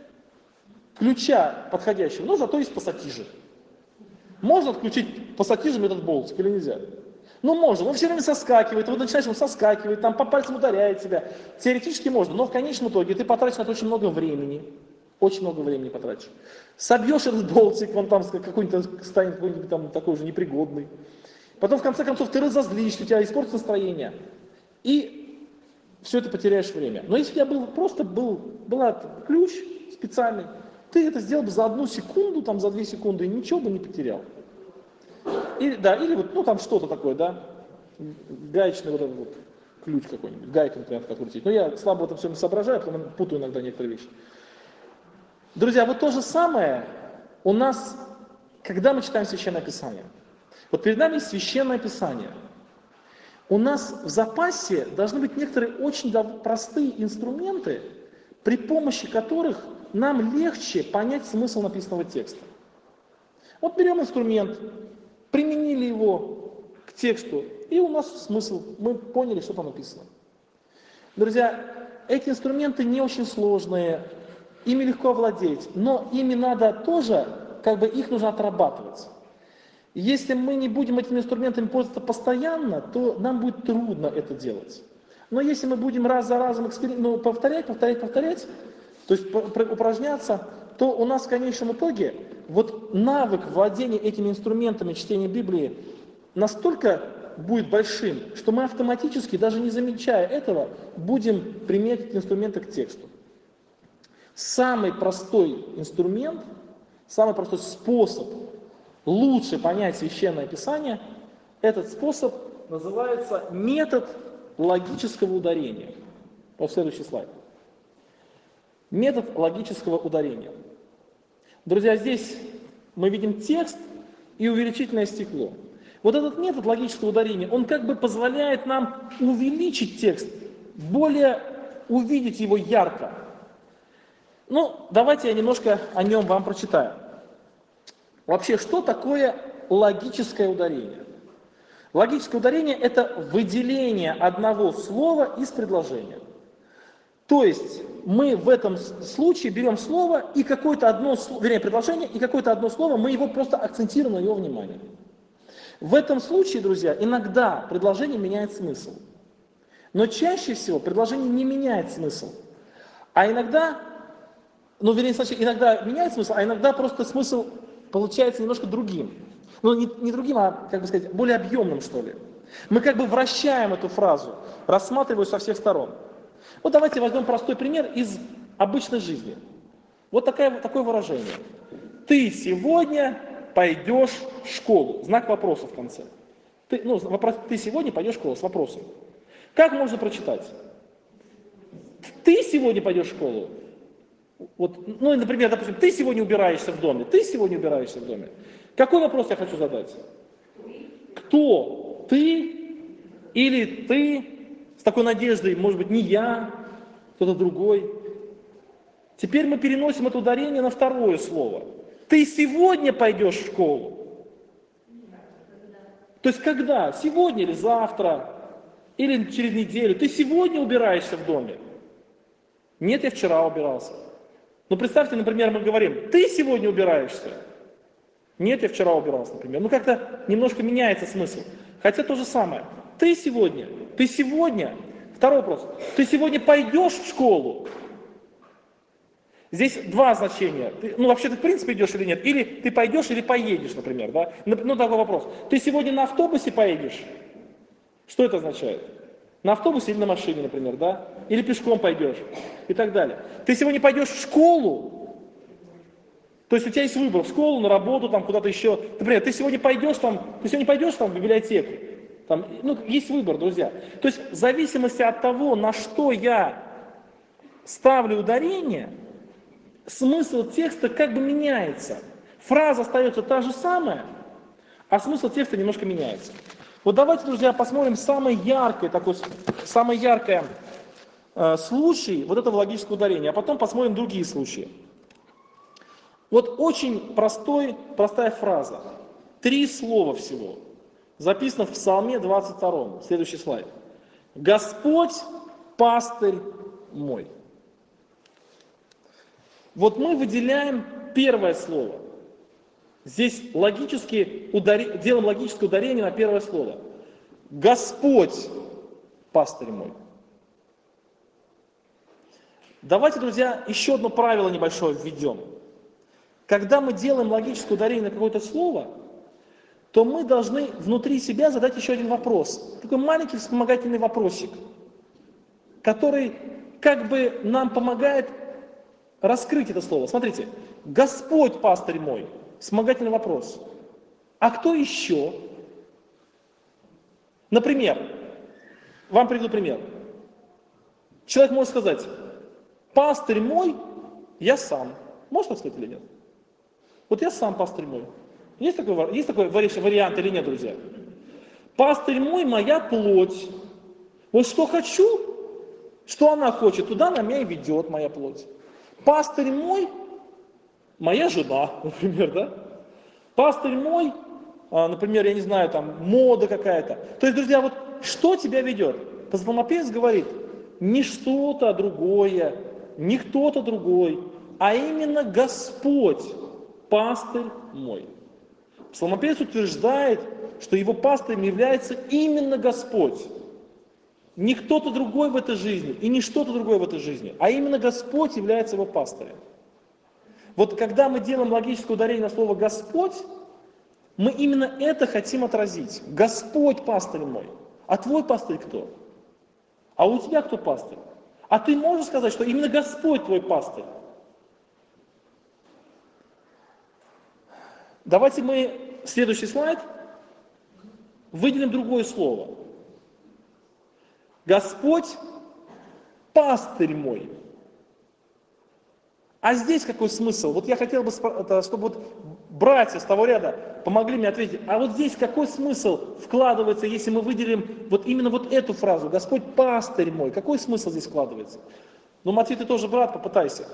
ключа подходящего, но зато есть пассатижи. Можно отключить пассатижем этот болтик или нельзя? Ну можно, он все время соскакивает, вот начинаешь, он соскакивает, там по пальцам ударяет тебя. Теоретически можно, но в конечном итоге ты потратишь на это очень много времени. Очень много времени потратишь. Собьешь этот болтик, он там какой-нибудь станет какой-нибудь там такой же непригодный. Потом, в конце концов, ты разозлишься, у тебя испортится настроение. И все это потеряешь время. Но если у тебя был ключ специальный, ты это сделал бы за 1 секунду, там, за 2 секунды, и ничего бы не потерял. Или вот, ну там что-то такое, да, гаечный вот этот вот ключ какой-нибудь, гайку, например, открутить. Но я слабо в этом всем соображаю, потому что путаю иногда некоторые вещи. Друзья, вот то же самое у нас, когда мы читаем Священное Писание. Вот перед нами есть Священное Писание. У нас в запасе должны быть некоторые очень простые инструменты, при помощи которых нам легче понять смысл написанного текста. Вот берем инструмент, применили его к тексту, и у нас смысл, мы поняли, что там написано. Друзья, эти инструменты не очень сложные, ими легко овладеть, но ими надо тоже, их нужно отрабатывать. Если мы не будем этими инструментами пользоваться постоянно, то нам будет трудно это делать. Но если мы будем раз за разом повторять, то есть упражняться, то у нас в конечном итоге вот навык владения этими инструментами чтения Библии настолько будет большим, что мы автоматически, даже не замечая этого, будем применять эти инструменты к тексту. Самый простой инструмент, самый простой способ лучше понять Священное Писание, этот способ называется метод логического ударения. Вот следующий слайд. Метод логического ударения. Друзья, здесь мы видим текст и увеличительное стекло. Вот этот метод логического ударения, он позволяет нам увеличить текст, более увидеть его ярко. Давайте я немножко о нем вам прочитаю. Вообще, что такое логическое ударение? Логическое ударение – это выделение одного слова из предложения. То есть мы в этом случае берем слово и предложение, и какое-то одно слово, мы его просто акцентируем на его внимание. В этом случае, друзья, иногда предложение меняет смысл. Но чаще всего предложение не меняет смысл. А иногда, иногда меняет смысл, а иногда просто смысл получается немножко другим. Не другим, а, более объемным, что ли. Мы вращаем эту фразу, рассматривая со всех сторон. Вот давайте возьмем простой пример из обычной жизни. Вот такое выражение. Ты сегодня пойдешь в школу. Знак вопроса в конце. Ты сегодня пойдешь в школу с вопросом. Как можно прочитать? Ты сегодня пойдешь в школу? Вот, например, допустим, ты сегодня убираешься в доме. Ты сегодня убираешься в доме. Какой вопрос я хочу задать? Кто? Ты или ты? С такой надеждой, может быть, не я, кто-то другой. Теперь мы переносим это ударение на второе слово. Ты сегодня пойдешь в школу? То есть когда? Сегодня или завтра? Или через неделю? Ты сегодня убираешься в доме? Нет, я вчера убирался. Но представьте, например, мы говорим, ты сегодня убираешься? Нет, я вчера убирался, например. Как-то немножко меняется смысл. Хотя то же самое. Ты сегодня, второй вопрос, ты сегодня пойдешь в школу? Здесь два значения. Вообще ты в принципе идешь или нет? Или ты пойдешь, или поедешь, например, да? Такой вопрос. Ты сегодня на автобусе поедешь? Что это означает? На автобусе или на машине, например, да? Или пешком пойдешь? И так далее. Ты сегодня пойдешь в школу? То есть у тебя есть выбор, в школу, на работу, там куда-то еще. Например, ты сегодня пойдешь в библиотеку. Есть выбор, друзья. То есть в зависимости от того, на что я ставлю ударение, смысл текста как бы меняется. Фраза остается та же самая, а смысл текста немножко меняется. Вот давайте, друзья, посмотрим самый яркий случай вот этого логического ударения, а потом посмотрим другие случаи. Вот очень простая фраза. 3 слова всего. Записано в Псалме 22. Следующий слайд. Господь пастырь мой. Вот мы выделяем первое слово. Здесь делаем логическое ударение на первое слово. Господь пастырь мой. Давайте, друзья, еще одно правило небольшое введем. Когда мы делаем логическое ударение на какое-то слово, то мы должны внутри себя задать еще один вопрос. Такой маленький вспомогательный вопросик, который как бы нам помогает раскрыть это слово. Смотрите, Господь пастырь мой, вспомогательный вопрос. А кто еще? Например, вам приведу пример. Человек может сказать, пастырь мой, я сам. Может так сказать или нет? Вот я сам пастырь мой. Есть такой вариант или нет, друзья? Пастырь мой, моя плоть. Вот что хочу, что она хочет, туда она меня и ведет, моя плоть. Пастырь мой, моя жена, например, да? Пастырь мой, например, я не знаю, там, мода какая-то. То есть, друзья, вот что тебя ведет? Псалмопевец говорит, не что-то другое, не кто-то другой, а именно Господь, пастырь мой. Псалмопевец утверждает, что его пастырем является именно Господь. Не кто-то другой в этой жизни и не что-то другое в этой жизни, а именно Господь является его пастырем. Вот когда мы делаем логическое ударение на слово «Господь», мы именно это хотим отразить. Господь пастырь мой. А твой пастырь кто? А у тебя кто пастырь? А ты можешь сказать, что именно Господь твой пастырь? Давайте мы, следующий слайд, выделим другое слово. Господь пастырь мой. А здесь какой смысл? Вот я хотел бы, чтобы вот братья с того ряда помогли мне ответить. А вот здесь какой смысл вкладывается, если мы выделим вот именно вот эту фразу? Господь пастырь мой. Какой смысл здесь вкладывается? Ну, Матвей, ты тоже брат, попытайся.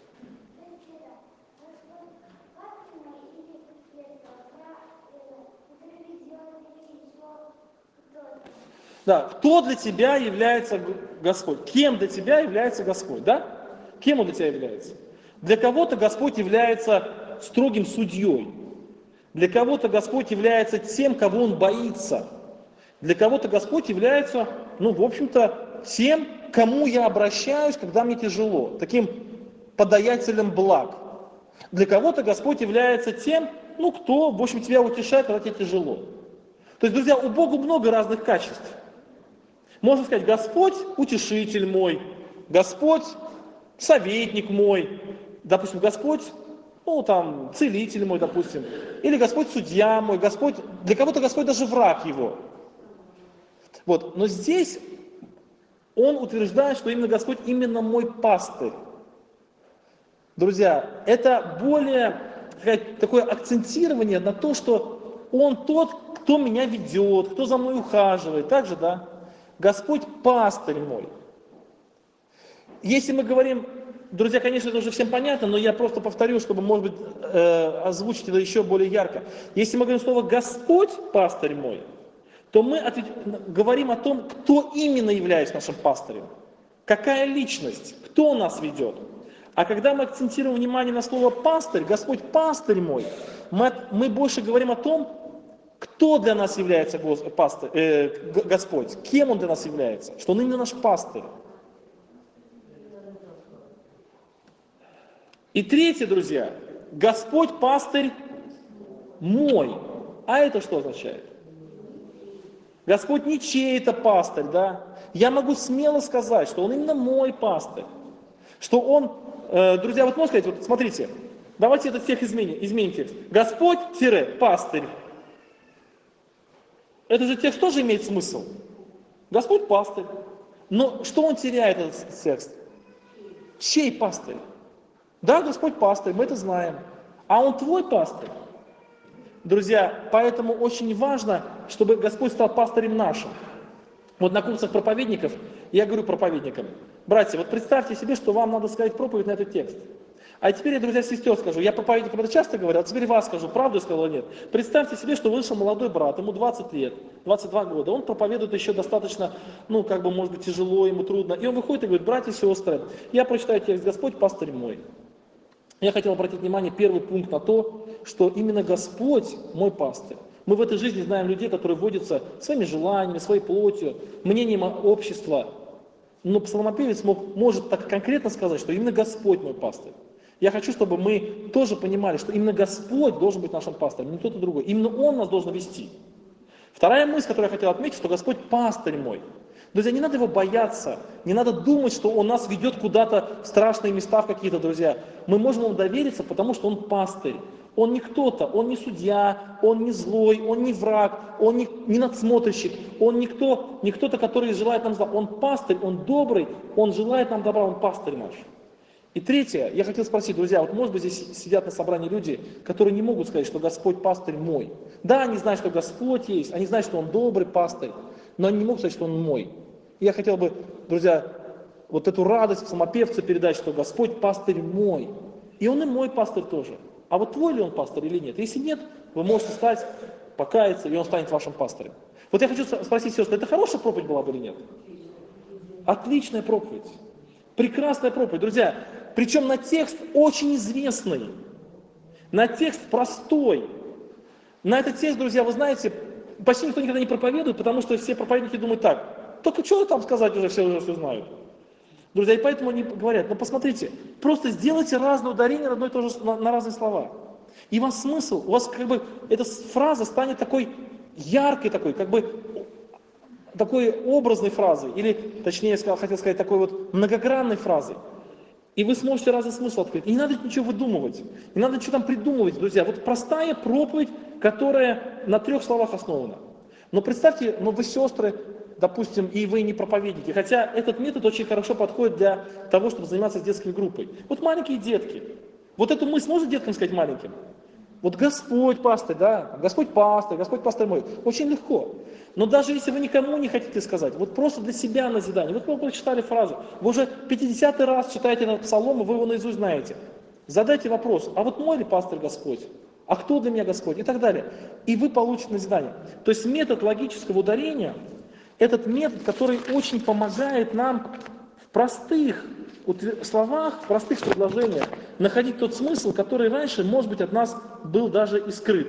Да, кто для тебя является Господь? Кем для тебя является Господь? Да? Кем он для тебя является? Для кого-то Господь является строгим судьей. Для кого-то Господь является тем, кого он боится. Для кого-то Господь является, в общем-то, тем, к кому я обращаюсь, когда мне тяжело. Таким подаятелем благ. Для кого-то Господь является тем, кто, в общем, тебя утешает, когда тебе тяжело. То есть, друзья, у Бога много разных качеств. Можно сказать, Господь утешитель мой, Господь советник мой, допустим, Господь, ну там, целитель мой, допустим, или Господь судья мой, Господь, для кого-то Господь даже враг его. Вот, но здесь он утверждает, что именно Господь именно мой пастырь. Друзья, это более такое акцентирование на то, что Он тот, кто меня ведет, кто за мной ухаживает. Так же, да? Господь пастырь мой. Если мы говорим, друзья, конечно, это уже всем понятно, но я просто повторю, чтобы, может быть, озвучить это еще более ярко. Если мы говорим слово «Господь пастырь мой», то мы говорим о том, кто именно является нашим пастырем. Какая личность, кто нас ведет. А когда мы акцентируем внимание на слово «пастырь», «Господь пастырь мой», мы больше говорим о том, кто для нас является Господь, кем Он для нас является, что Он именно наш пастырь. И третье, друзья, Господь пастырь мой. А это что означает? Господь не чей-то пастырь, да? Я могу смело сказать, что Он именно мой пастырь. Что Он, друзья, вот можно сказать, вот смотрите, давайте этот стих изменим текст. Господь-пастырь. Этот же текст тоже имеет смысл. Господь пастырь. Но что он теряет, этот текст? Чей пастырь? Да, Господь пастырь, мы это знаем. А Он твой пастырь. Друзья, поэтому очень важно, чтобы Господь стал пастырем нашим. Вот на курсах проповедников я говорю проповедникам: братья, вот представьте себе, что вам надо сказать проповедь на этот текст. А теперь я, друзья, сестер скажу, я проповедникам это часто говорю, а теперь вас скажу, правду я сказал или нет. Представьте себе, что вышел молодой брат, ему 20 лет, 22 года, он проповедует еще достаточно, может быть, тяжело, ему трудно. И он выходит и говорит: братья и сестры, я прочитаю текст: Господь пастырь мой. Я хотел обратить внимание, первый пункт на то, что именно Господь мой пастырь. Мы в этой жизни знаем людей, которые водятся своими желаниями, своей плотью, мнением общества. Но псалмопевец может так конкретно сказать, что именно Господь мой пастырь. Я хочу, чтобы мы тоже понимали, что именно Господь должен быть нашим пастырем, не кто-то другой. Именно Он нас должен вести. Вторая мысль, которую я хотел отметить, что Господь пастырь мой. Друзья, не надо Его бояться, не надо думать, что Он нас ведет куда-то в страшные места в какие-то, друзья. Мы можем Ему довериться, потому что Он пастырь. Он не кто-то, Он не судья, Он не злой, Он не враг, Он не надсмотрщик, Он не кто-то, который желает нам зла. Он пастырь, Он добрый, Он желает нам добра, Он пастырь наш. И третье, я хотел спросить, друзья, вот может быть здесь сидят на собрании люди, которые не могут сказать, что Господь пастырь мой. Да, они знают, что Господь есть, они знают, что Он добрый пастырь, но они не могут сказать, что Он мой. И я хотел бы, друзья, вот эту радость псалмопевца передать, что Господь пастырь мой. И Он и мой пастырь тоже. А вот твой ли Он пастырь или нет? Если нет, вы можете стать, покаяться, и Он станет вашим пастырем. Вот я хочу спросить, сестры, это хорошая проповедь была бы или нет? Отличная проповедь. Прекрасная проповедь. Друзья, причем на текст очень известный, на текст простой. На этот текст, друзья, вы знаете, почти никто никогда не проповедует, потому что все проповедники думают так: только что там сказать, уже все знают. Друзья, и поэтому они говорят: посмотрите, просто сделайте разное ударение на одно и то же, на разные слова. И у вас смысл, у вас эта фраза станет такой яркой, такой образной фразой, или, точнее, я хотел сказать, такой вот многогранной фразой. И вы сможете разный смысл открыть. И не надо ничего выдумывать, не надо ничего там придумывать, друзья. Вот простая проповедь, которая на 3 словах основана. Но представьте, вы сестры, допустим, и вы не проповедники, хотя этот метод очень хорошо подходит для того, чтобы заниматься с детской группой. Вот маленькие детки. Вот эту мысль можно деткам сказать маленьким? Вот Господь пастырь, да, Господь пастырь мой. Очень легко. Но даже если вы никому не хотите сказать, вот просто для себя назидание. Вот вы прочитали фразу, вы уже 50-й раз читаете этот псалом, и вы его наизусть знаете. Задайте вопрос: а вот мой ли пастырь Господь? А кто для меня Господь? И так далее. И вы получите назидание. То есть метод логического ударения, этот метод, который очень помогает нам в простых словах, в простых предложениях находить тот смысл, который раньше, может быть, от нас был даже и скрыт.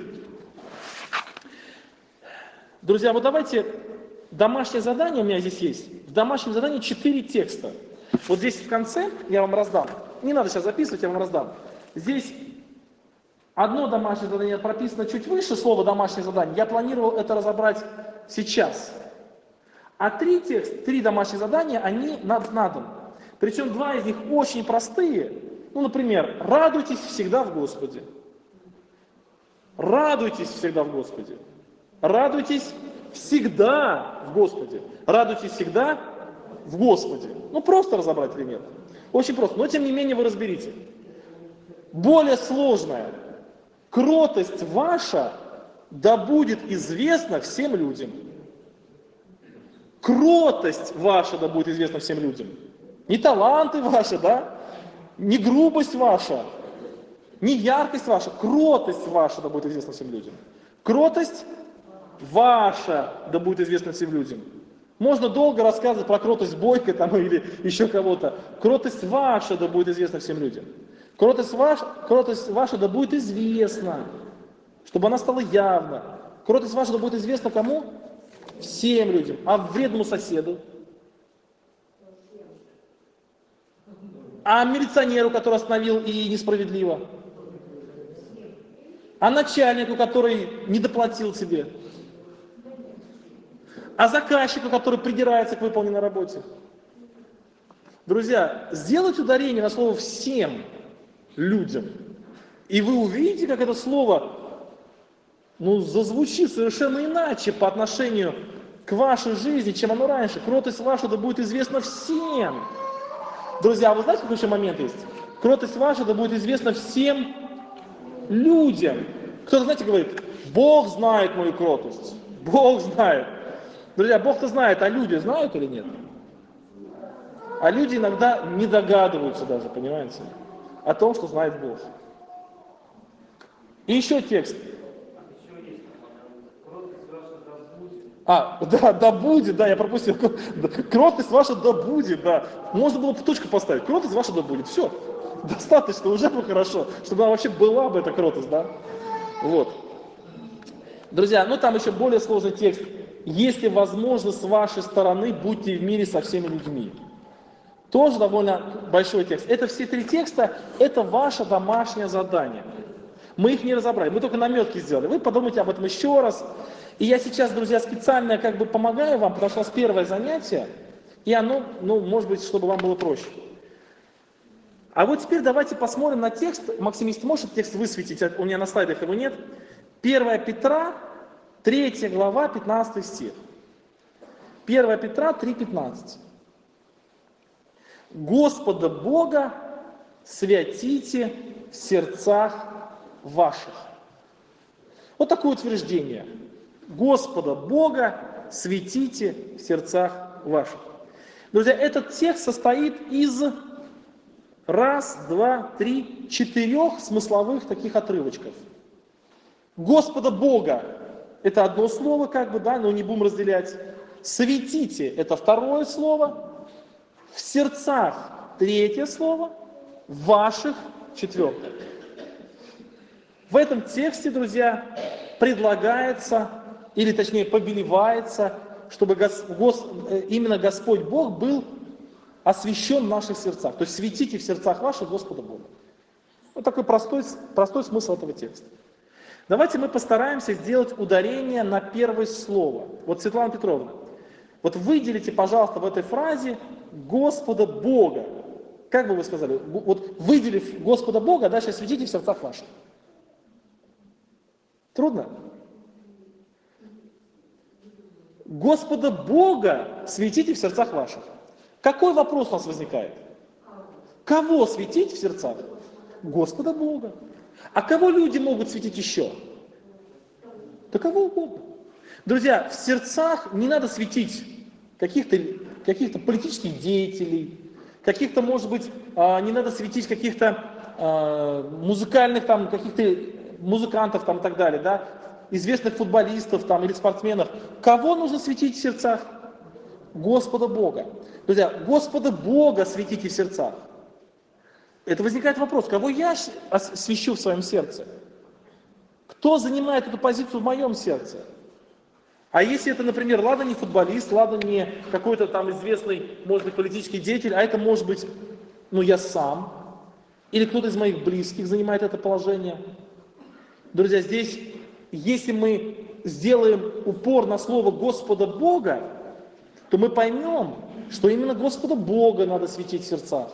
Друзья, вот давайте, домашнее задание у меня здесь есть. В домашнем задании 4 текста. Вот здесь в конце я вам раздам. Не надо сейчас записывать, я вам раздам. Здесь одно домашнее задание прописано чуть выше слова «домашнее задание». Я планировал это разобрать сейчас. А 3 домашних задания, они на дом. Причем два из них очень простые. Ну, например, радуйтесь всегда в Господе. Радуйтесь всегда в Господе. Радуйтесь всегда в Господе. Радуйтесь всегда в Господе. Ну, просто разобрать или нет? Очень просто. Но, тем не менее, вы разберите. Более сложное. Кротость ваша да будет известна всем людям. Кротость ваша да будет известна всем людям. Не таланты ваши, да? Не грубость ваша. Не яркость ваша. Кротость ваша да будет известна всем людям. Кротость ваша да будет известна всем людям. Можно долго рассказывать про кротость Бойко там, или еще кого-то. Кротость ваша да будет известна всем людям. Кротость ваша да будет известна, чтобы она стала явна. Кротость ваша да будет известна кому? Всем людям. А вредному соседу? А милиционеру, который остановил и несправедливо? А начальнику, который не доплатил тебе? А заказчику, который придирается к выполненной работе? Друзья, сделайте ударение на слово «всем людям», и вы увидите, как это слово зазвучит совершенно иначе по отношению к вашей жизни, чем оно раньше. Кротость ваша да будет известна всем. Друзья, вы знаете, какой еще момент есть? Кротость ваша да будет известна всем людям. Кто-то, знаете, говорит, Бог знает мою кротость. Бог знает. Друзья, Бог-то знает, а люди знают или нет? А люди иногда не догадываются даже, понимаете, о том, что знает Бог. И еще текст. Да будет, да, я пропустил. Кротость ваша да будет, да. Можно было бы точку поставить. Кротость ваша да будет. Все. Достаточно, уже бы хорошо, чтобы она вообще была бы эта кротость, да. Вот. Друзья, там еще более сложный текст. Если возможно, с вашей стороны, будьте в мире со всеми людьми. Тоже довольно большой текст. Это все три текста, это ваше домашнее задание. Мы их не разобрали, мы только наметки сделали. Вы подумайте об этом еще раз. И я сейчас, друзья, специально помогаю вам, потому что у нас первое занятие, и оно, может быть, чтобы вам было проще. А вот теперь давайте посмотрим на текст. Максим, если ты можешь этот текст высветить, у меня на слайдах его нет. 1 Петра, 3 глава, 15 стих. 1 Петра 3,15. Господа Бога святите в сердцах ваших. Вот такое утверждение. Господа Бога святите в сердцах ваших. Друзья, этот текст состоит из 4 смысловых таких отрывочков. Господа Бога – это одно слово, но не будем разделять. Светите – это второе слово. В сердцах – третье слово. Ваших – четвертое. В этом тексте, друзья, предлагается, или точнее повелевается, чтобы именно Господь Бог был освящен в наших сердцах. То есть светите в сердцах ваших Господа Бога. Вот такой простой смысл этого текста. Давайте мы постараемся сделать ударение на первое слово. Вот, Светлана Петровна, вот выделите, пожалуйста, в этой фразе Господа Бога. Как бы вы сказали? Вот выделив Господа Бога, дальше светите в сердцах ваших. Трудно? Господа Бога светите в сердцах ваших. Какой вопрос у нас возникает? Кого светить в сердцах? Господа Бога. А кого люди могут светить еще? Да кого угодно. Друзья, в сердцах не надо светить каких-то политических деятелей, каких-то, может быть, не надо светить каких-то музыкальных, каких-то музыкантов и так далее, да, известных футболистов или спортсменов. Кого нужно светить в сердцах? Господа Бога. Друзья, Господа Бога светите в сердцах. Это возникает вопрос, кого я свящу в своем сердце? Кто занимает эту позицию в моем сердце? А если это, например, ладно не футболист, ладно не какой-то известный, может быть, политический деятель, а это может быть, я сам, или кто-то из моих близких занимает это положение. Друзья, здесь, если мы сделаем упор на слово Господа Бога, то мы поймем, что именно Господа Бога надо светить в сердцах.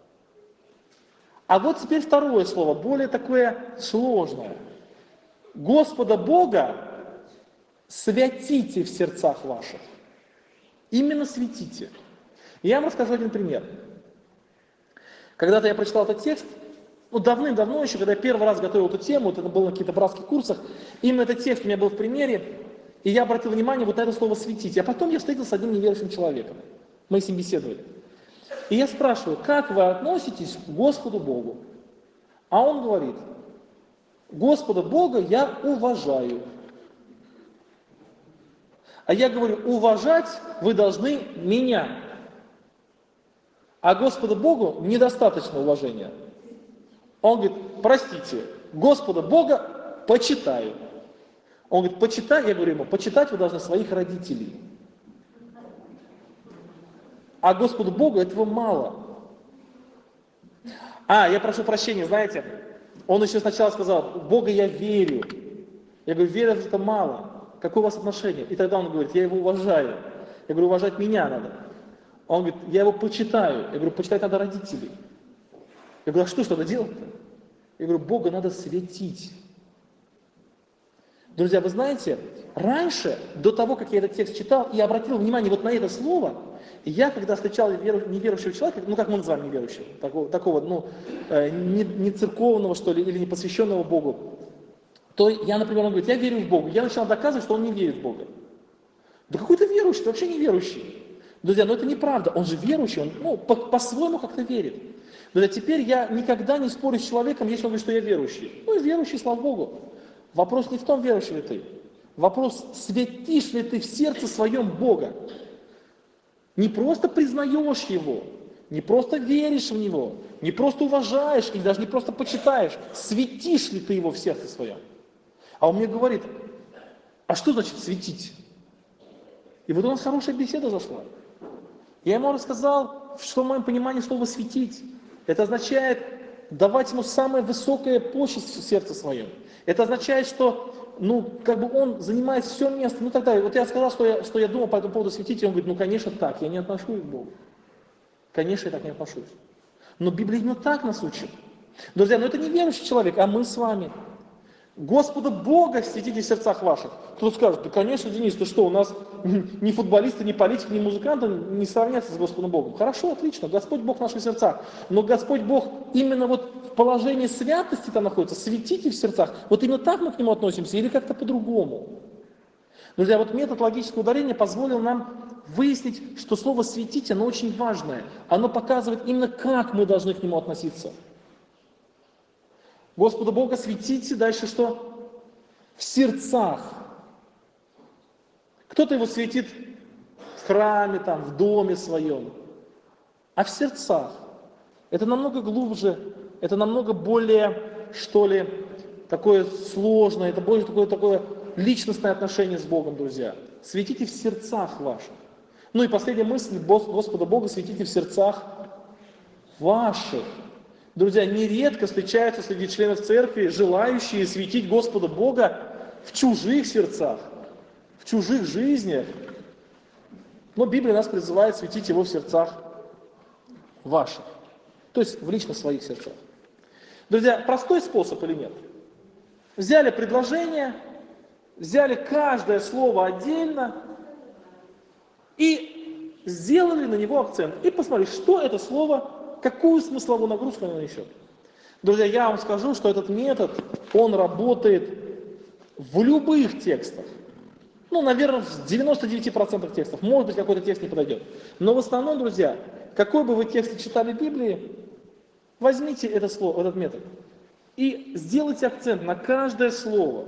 А вот теперь второе слово, более такое сложное. Господа Бога святите в сердцах ваших. Именно светите. Я вам расскажу один пример. Когда-то я прочитал этот текст, давным-давно еще, когда я первый раз готовил эту тему, это было на каких-то братских курсах, именно этот текст у меня был в примере, и я обратил внимание вот на это слово «светить». А потом я встретился с одним неверующим человеком. Мы с ним беседовали. И я спрашиваю, как вы относитесь к Господу Богу? А он говорит, Господа Бога я уважаю. А я говорю, уважать вы должны меня. А Господа Богу недостаточно уважения. Он говорит, простите, Господа Бога почитаю. Он говорит, почитай, я говорю ему, почитать вы должны своих родителей. А Господу Богу этого мало. Я прошу прощения, знаете, он еще сначала сказал, в Бога я верю. Я говорю, вера в это мало. Какое у вас отношение? И тогда он говорит, я его уважаю. Я говорю, уважать меня надо. Он говорит, я его почитаю. Я говорю, почитать надо родителей. Я говорю, а что ж надо делать-то? Я говорю, Бога надо светить. Друзья, вы знаете, раньше, до того, как я этот текст читал, и обратил внимание вот на это слово, я, когда встречал неверующего человека, как мы называем неверующего, такого не церковного, что ли, или не посвященного Богу, то я, например, он говорит, я верю в Бога. Я начинал доказывать, что он не верит в Бога. Да какой-то верующий, ты вообще не верующий. Друзья, но это неправда, он же верующий, он по-своему как-то верит. Друзья, теперь я никогда не спорю с человеком, если он говорит, что я верующий. И верующий, слава Богу. Вопрос не в том, верующий ли ты. Вопрос, светишь ли ты в сердце своем Бога. Не просто признаешь Его, не просто веришь в Него, не просто уважаешь, или даже не просто почитаешь. Светишь ли ты Его в сердце своем. А он мне говорит, а что значит светить? И вот у нас хорошая беседа зашла. Я ему рассказал, что в моем понимании слова «светить». Это означает давать ему самое высокое почесть в сердце своем. Это означает, что он занимает все место. Тогда, вот я сказал, что я думал по этому поводу светить, и он говорит, конечно так, я не отношусь к Богу. Конечно, я так не отношусь. Но Библия именно так нас учит. Друзья, это не верующий человек, а мы с вами. Господа Бога светите в сердцах ваших. Кто скажет, да конечно, Денис, ты что, у нас ни футболисты, ни политики, ни музыканты не сравнятся с Господом Богом. Хорошо, отлично, Господь Бог в наших сердцах. Но Господь Бог именно в положении святости там находится, светите в сердцах. Вот именно так мы к Нему относимся или как-то по-другому. Друзья, метод логического ударения позволил нам выяснить, что слово «светить», оно очень важное. Оно показывает именно, как мы должны к Нему относиться. Господа Бога светите, дальше что? В сердцах. Кто-то его светит в храме, в доме своем, а в сердцах. Это намного глубже, это намного более, такое сложное, это более такое личностное отношение с Богом, друзья. Светите в сердцах ваших. И последняя мысль, Господа Бога светите в сердцах ваших. Друзья, нередко встречаются среди членов церкви желающие светить Господа Бога в чужих сердцах, в чужих жизнях. Но Библия нас призывает светить Его в сердцах ваших, то есть в лично своих сердцах. Друзья, простой способ или нет? Взяли предложение, взяли каждое слово отдельно и сделали на него акцент. И посмотрели, что это слово, какую смысловую нагрузку оно несет. Друзья, я вам скажу, что этот метод, он работает в любых текстах. Наверное, в 99% текстов. Может быть, какой-то текст не подойдет. Но в основном, друзья, какой бы вы текст читали в Библии, возьмите этот метод и сделайте акцент на каждое слово.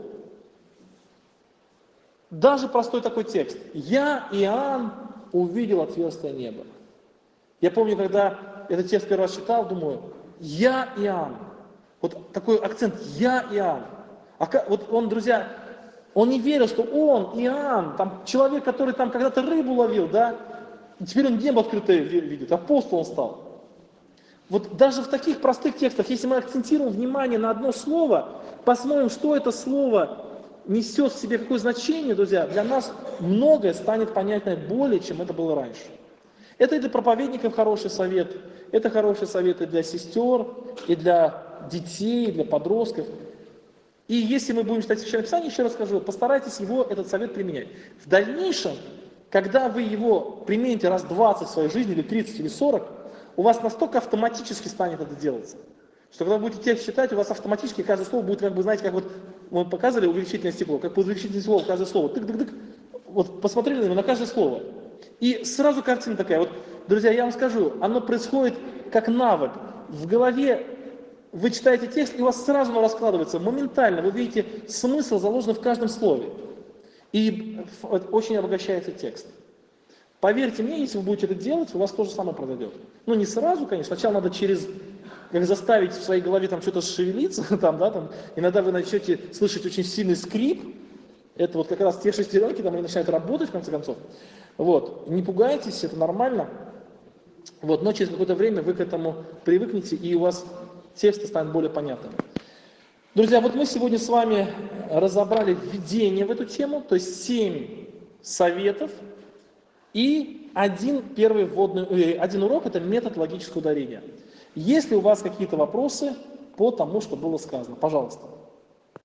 Даже простой такой текст. «Я, Иоанн, увидел отверстие неба». Я помню, когда этот текст первый раз читал, думаю, «Я, Иоанн». Вот такой акцент «Я, Иоанн». Он, друзья, он не верил, что он, Иоанн, человек, который когда-то рыбу ловил, и теперь он небо открытое видит, апостол он стал. Даже в таких простых текстах, если мы акцентируем внимание на одно слово, посмотрим, что это слово несет в себе какое значение, друзья, для нас многое станет понятно более, чем это было раньше. Это и для проповедников хороший совет, это хороший совет и для сестер, и для детей, и для подростков. И если мы будем читать Священное Писание, еще раз скажу, постарайтесь его, этот совет применять. В дальнейшем, когда вы его примените раз 20 в своей жизни, или 30, или 40, у вас настолько автоматически станет это делаться, что когда вы будете текст читать, у вас автоматически каждое слово будет, как бы, знаете, как вот мы показывали увеличительное стекло, как по увеличительное стекло каждое слово, тык-тык-тык, вот посмотрели на него, на каждое слово. И сразу картина такая, вот, друзья, я вам скажу, оно происходит как навык. В голове вы читаете текст, и у вас сразу оно раскладывается, моментально, вы видите смысл, заложенный в каждом слове. И очень обогащается текст. Поверьте мне, если вы будете это делать, у вас то же самое произойдет. Ну, не сразу, конечно, сначала надо как заставить в своей голове там что-то шевелиться, иногда вы начнете слышать очень сильный скрип, это вот как раз те шестеренки, там они начинают работать в конце концов. Вот, не пугайтесь, это нормально, вот, но через какое-то время вы к этому привыкнете, и у вас тексты станут более понятными. Друзья, вот мы сегодня с вами разобрали введение в эту тему, то есть 7 советов и один урок – это метод логического ударения. Есть ли у вас какие-то вопросы по тому, что было сказано? Пожалуйста.